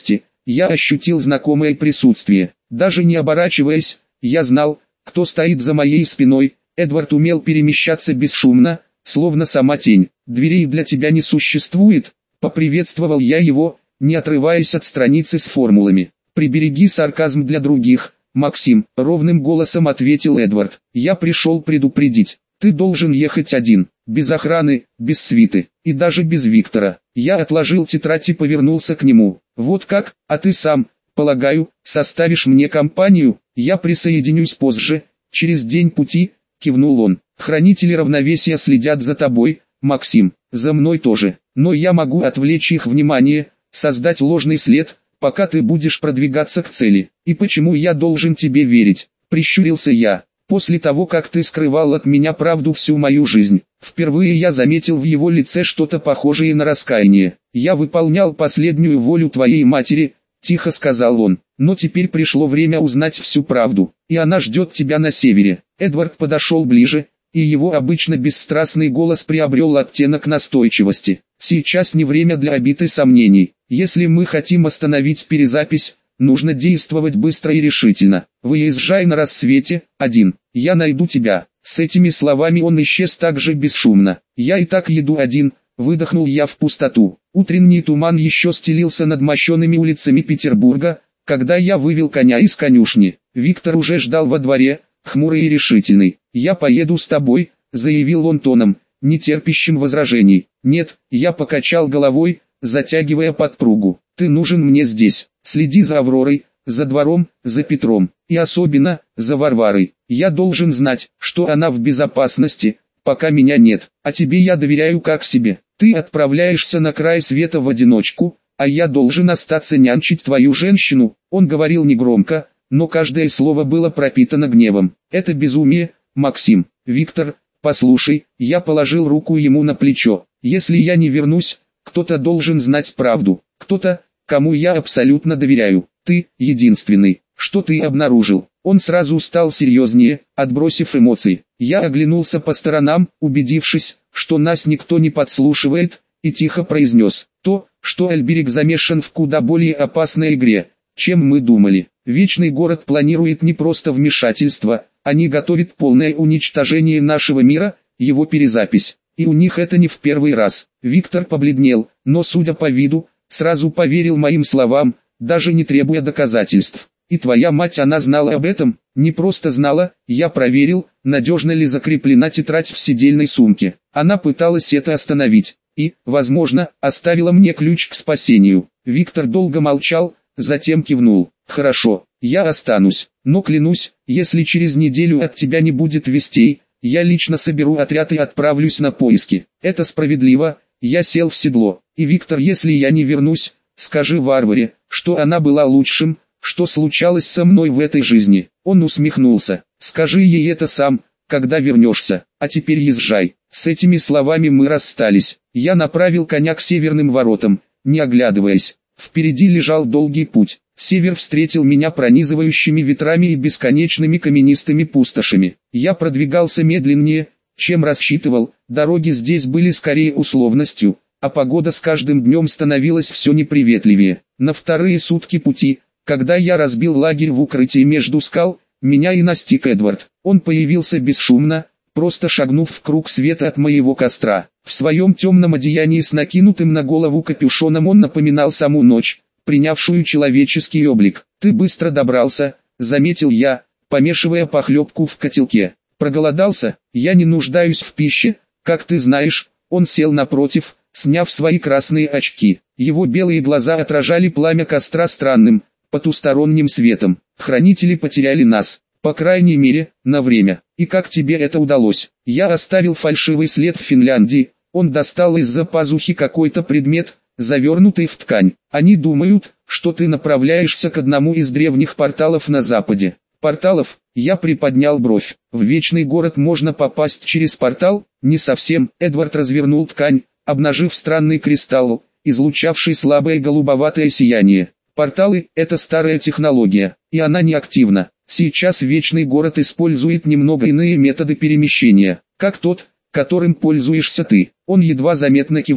я ощутил знакомое присутствие. Даже не оборачиваясь, я знал, кто стоит за моей спиной. Эдвард умел перемещаться бесшумно, словно сама тень. «Дверей для тебя не существует», — поприветствовал я его, не отрываясь от страницы с формулами. «Прибереги сарказм для других, Максим», — ровным голосом ответил Эдвард. «Я пришел предупредить. Ты должен ехать один, без охраны, без свиты, и даже без Виктора». Я отложил тетрадь и повернулся к нему. «Вот как, а ты сам, полагаю, составишь мне компанию?» «Я присоединюсь позже, через день пути», — кивнул он. «Хранители равновесия следят за тобой, Максим, за мной тоже, но я могу отвлечь их внимание, создать ложный след, пока ты будешь продвигаться к цели. И почему я должен тебе верить?» — прищурился я. «После того, как ты скрывал от меня правду всю мою жизнь». Впервые я заметил в его лице что-то похожее на раскаяние. «Я выполнял последнюю волю твоей матери», — тихо сказал он. «Но теперь пришло время узнать всю правду, и она ждет тебя на севере». Эдвард подошел ближе, и его обычно бесстрастный голос приобрел оттенок настойчивости. «Сейчас не время для обид и сомнений. Если мы хотим остановить перезапись, нужно действовать быстро и решительно. Выезжай на рассвете, один. Я найду тебя». С этими словами он исчез так же бесшумно. «Я и так еду один», — выдохнул я в пустоту. Утренний туман еще стелился над мощеными улицами Петербурга, когда я вывел коня из конюшни. Виктор уже ждал во дворе, хмурый и решительный. «Я поеду с тобой», — заявил он тоном, не терпящим возражений. «Нет», — я покачал головой, затягивая подпругу. «Ты нужен мне здесь. Следи за Авророй, за двором, за Петром, и особенно, за Варварой. Я должен знать, что она в безопасности, пока меня нет, а тебе я доверяю как себе. Ты отправляешься на край света в одиночку, а я должен остаться нянчить твою женщину». Он говорил негромко, но каждое слово было пропитано гневом. «Это безумие, Максим». «Виктор, послушай», я положил руку ему на плечо. «Если я не вернусь, кто-то должен знать правду, кто-то, кому я абсолютно доверяю. Ты — единственный. Что ты обнаружил?» Он сразу стал серьезнее, отбросив эмоции. Я оглянулся по сторонам, убедившись, что нас никто не подслушивает, и тихо произнес: «То, что Альберик замешан в куда более опасной игре, чем мы думали. Вечный город планирует не просто вмешательство, они готовят полное уничтожение нашего мира, его перезапись. И у них это не в первый раз». Виктор побледнел, но, судя по виду, сразу поверил моим словам, даже не требуя доказательств. «И твоя мать, она знала об этом?» «Не просто знала, я проверил, надежно ли закреплена тетрадь в сидельной сумке. Она пыталась это остановить, и, возможно, оставила мне ключ к спасению». Виктор долго молчал, затем кивнул. «Хорошо, я останусь, но клянусь, если через неделю от тебя не будет вестей, я лично соберу отряд и отправлюсь на поиски. Это справедливо». Я сел в седло. «И, Виктор, если я не вернусь, скажи Варваре, что она была лучшим, что случалось со мной в этой жизни». Он усмехнулся. «Скажи ей это сам, когда вернешься, а теперь езжай». С этими словами мы расстались. Я направил коня к северным воротам, не оглядываясь. Впереди лежал долгий путь. Север встретил меня пронизывающими ветрами и бесконечными каменистыми пустошами. Я продвигался медленнее, чем рассчитывал, дороги здесь были скорее условностью, а погода с каждым днем становилась все неприветливее. На вторые сутки пути, когда я разбил лагерь в укрытии между скал, меня и настиг Эдвард. Он появился бесшумно, просто шагнув в круг света от моего костра. В своем темном одеянии с накинутым на голову капюшоном он напоминал саму ночь, принявшую человеческий облик. «Ты быстро добрался», — заметил я, помешивая похлебку в котелке. «Проголодался? Я не нуждаюсь в пище, как ты знаешь». Он сел напротив, сняв свои красные очки. Его белые глаза отражали пламя костра странным, потусторонним светом. «Хранители потеряли нас, по крайней мере, на время. И как тебе это удалось?» «Я оставил фальшивый след в Финляндии». Он достал из-за пазухи какой-то предмет, завернутый в ткань. «Они думают, что ты направляешься к одному из древних порталов на западе». «Порталов?» Я приподнял бровь. «В Вечный город можно попасть через портал?» «Не совсем». Эдвард развернул ткань, обнажив странный кристалл, излучавший слабое голубоватое сияние. «Порталы — это старая технология, и она не активна. Сейчас Вечный город использует немного иные методы перемещения, как тот, которым пользуешься ты». Он едва заметно кивнул.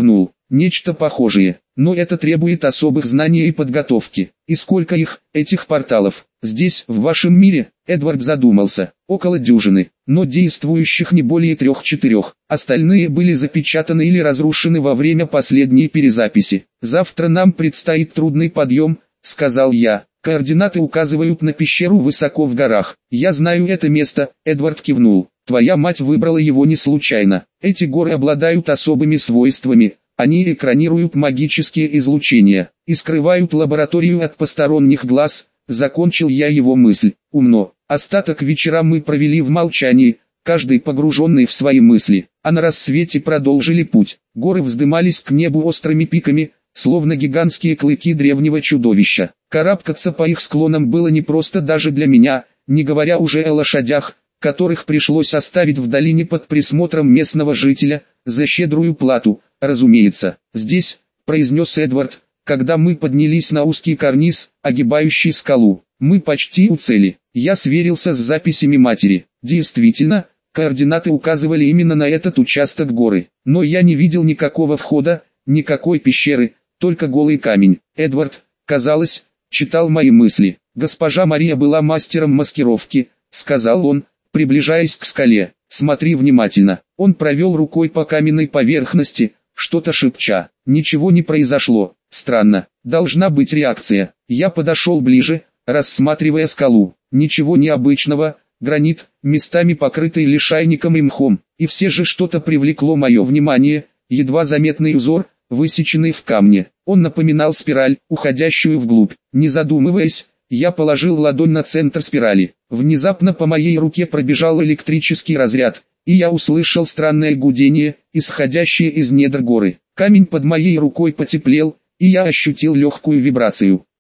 нечто похожее, но это требует особых знаний и подготовки. И сколько их, этих порталов, здесь, в вашем мире? Эдвард задумался. Около дюжины, но действующих не более трех-четырех. Остальные были запечатаны или разрушены во время последней перезаписи. Завтра нам предстоит трудный подъем, сказал я. Координаты указывают на пещеру высоко в горах. Я знаю это место, Эдвард кивнул. Твоя мать выбрала его не случайно. Эти горы обладают особыми свойствами. Они экранируют магические излучения и скрывают лабораторию от посторонних глаз. Закончил я его мысль. Умно. Остаток вечера мы провели в молчании, каждый погруженный в свои мысли. А на рассвете продолжили путь. Горы вздымались к небу острыми пиками, словно гигантские клыки древнего чудовища. Карабкаться по их склонам было непросто даже для меня, не говоря уже о лошадях, которых пришлось оставить в долине под присмотром местного жителя, за щедрую плату, разумеется. «Здесь», — произнес Эдвард, когда мы поднялись на узкий карниз, огибающий скалу. «Мы почти у цели». Я сверился с записями матери. Действительно, координаты указывали именно на этот участок горы. Но я не видел никакого входа, никакой пещеры, только голый камень. Эдвард, казалось, читал мои мысли. «Госпожа Мария была мастером маскировки», — сказал он, приближаясь к скале. «Смотри внимательно». Он провел рукой по каменной поверхности, что-то шепча. Ничего не произошло. Странно. Должна быть реакция. Я подошел ближе, рассматривая скалу. Ничего необычного. Гранит, местами покрытый лишайником и мхом. И все же что-то привлекло мое внимание. Едва заметный узор, высеченный в камне. Он напоминал спираль, уходящую вглубь. Не задумываясь, я положил ладонь на центр спирали. Внезапно по моей руке пробежал электрический разряд, и я услышал странное гудение, исходящее из недр горы. Камень под моей рукой потеплел, и я ощутил легкую вибрацию.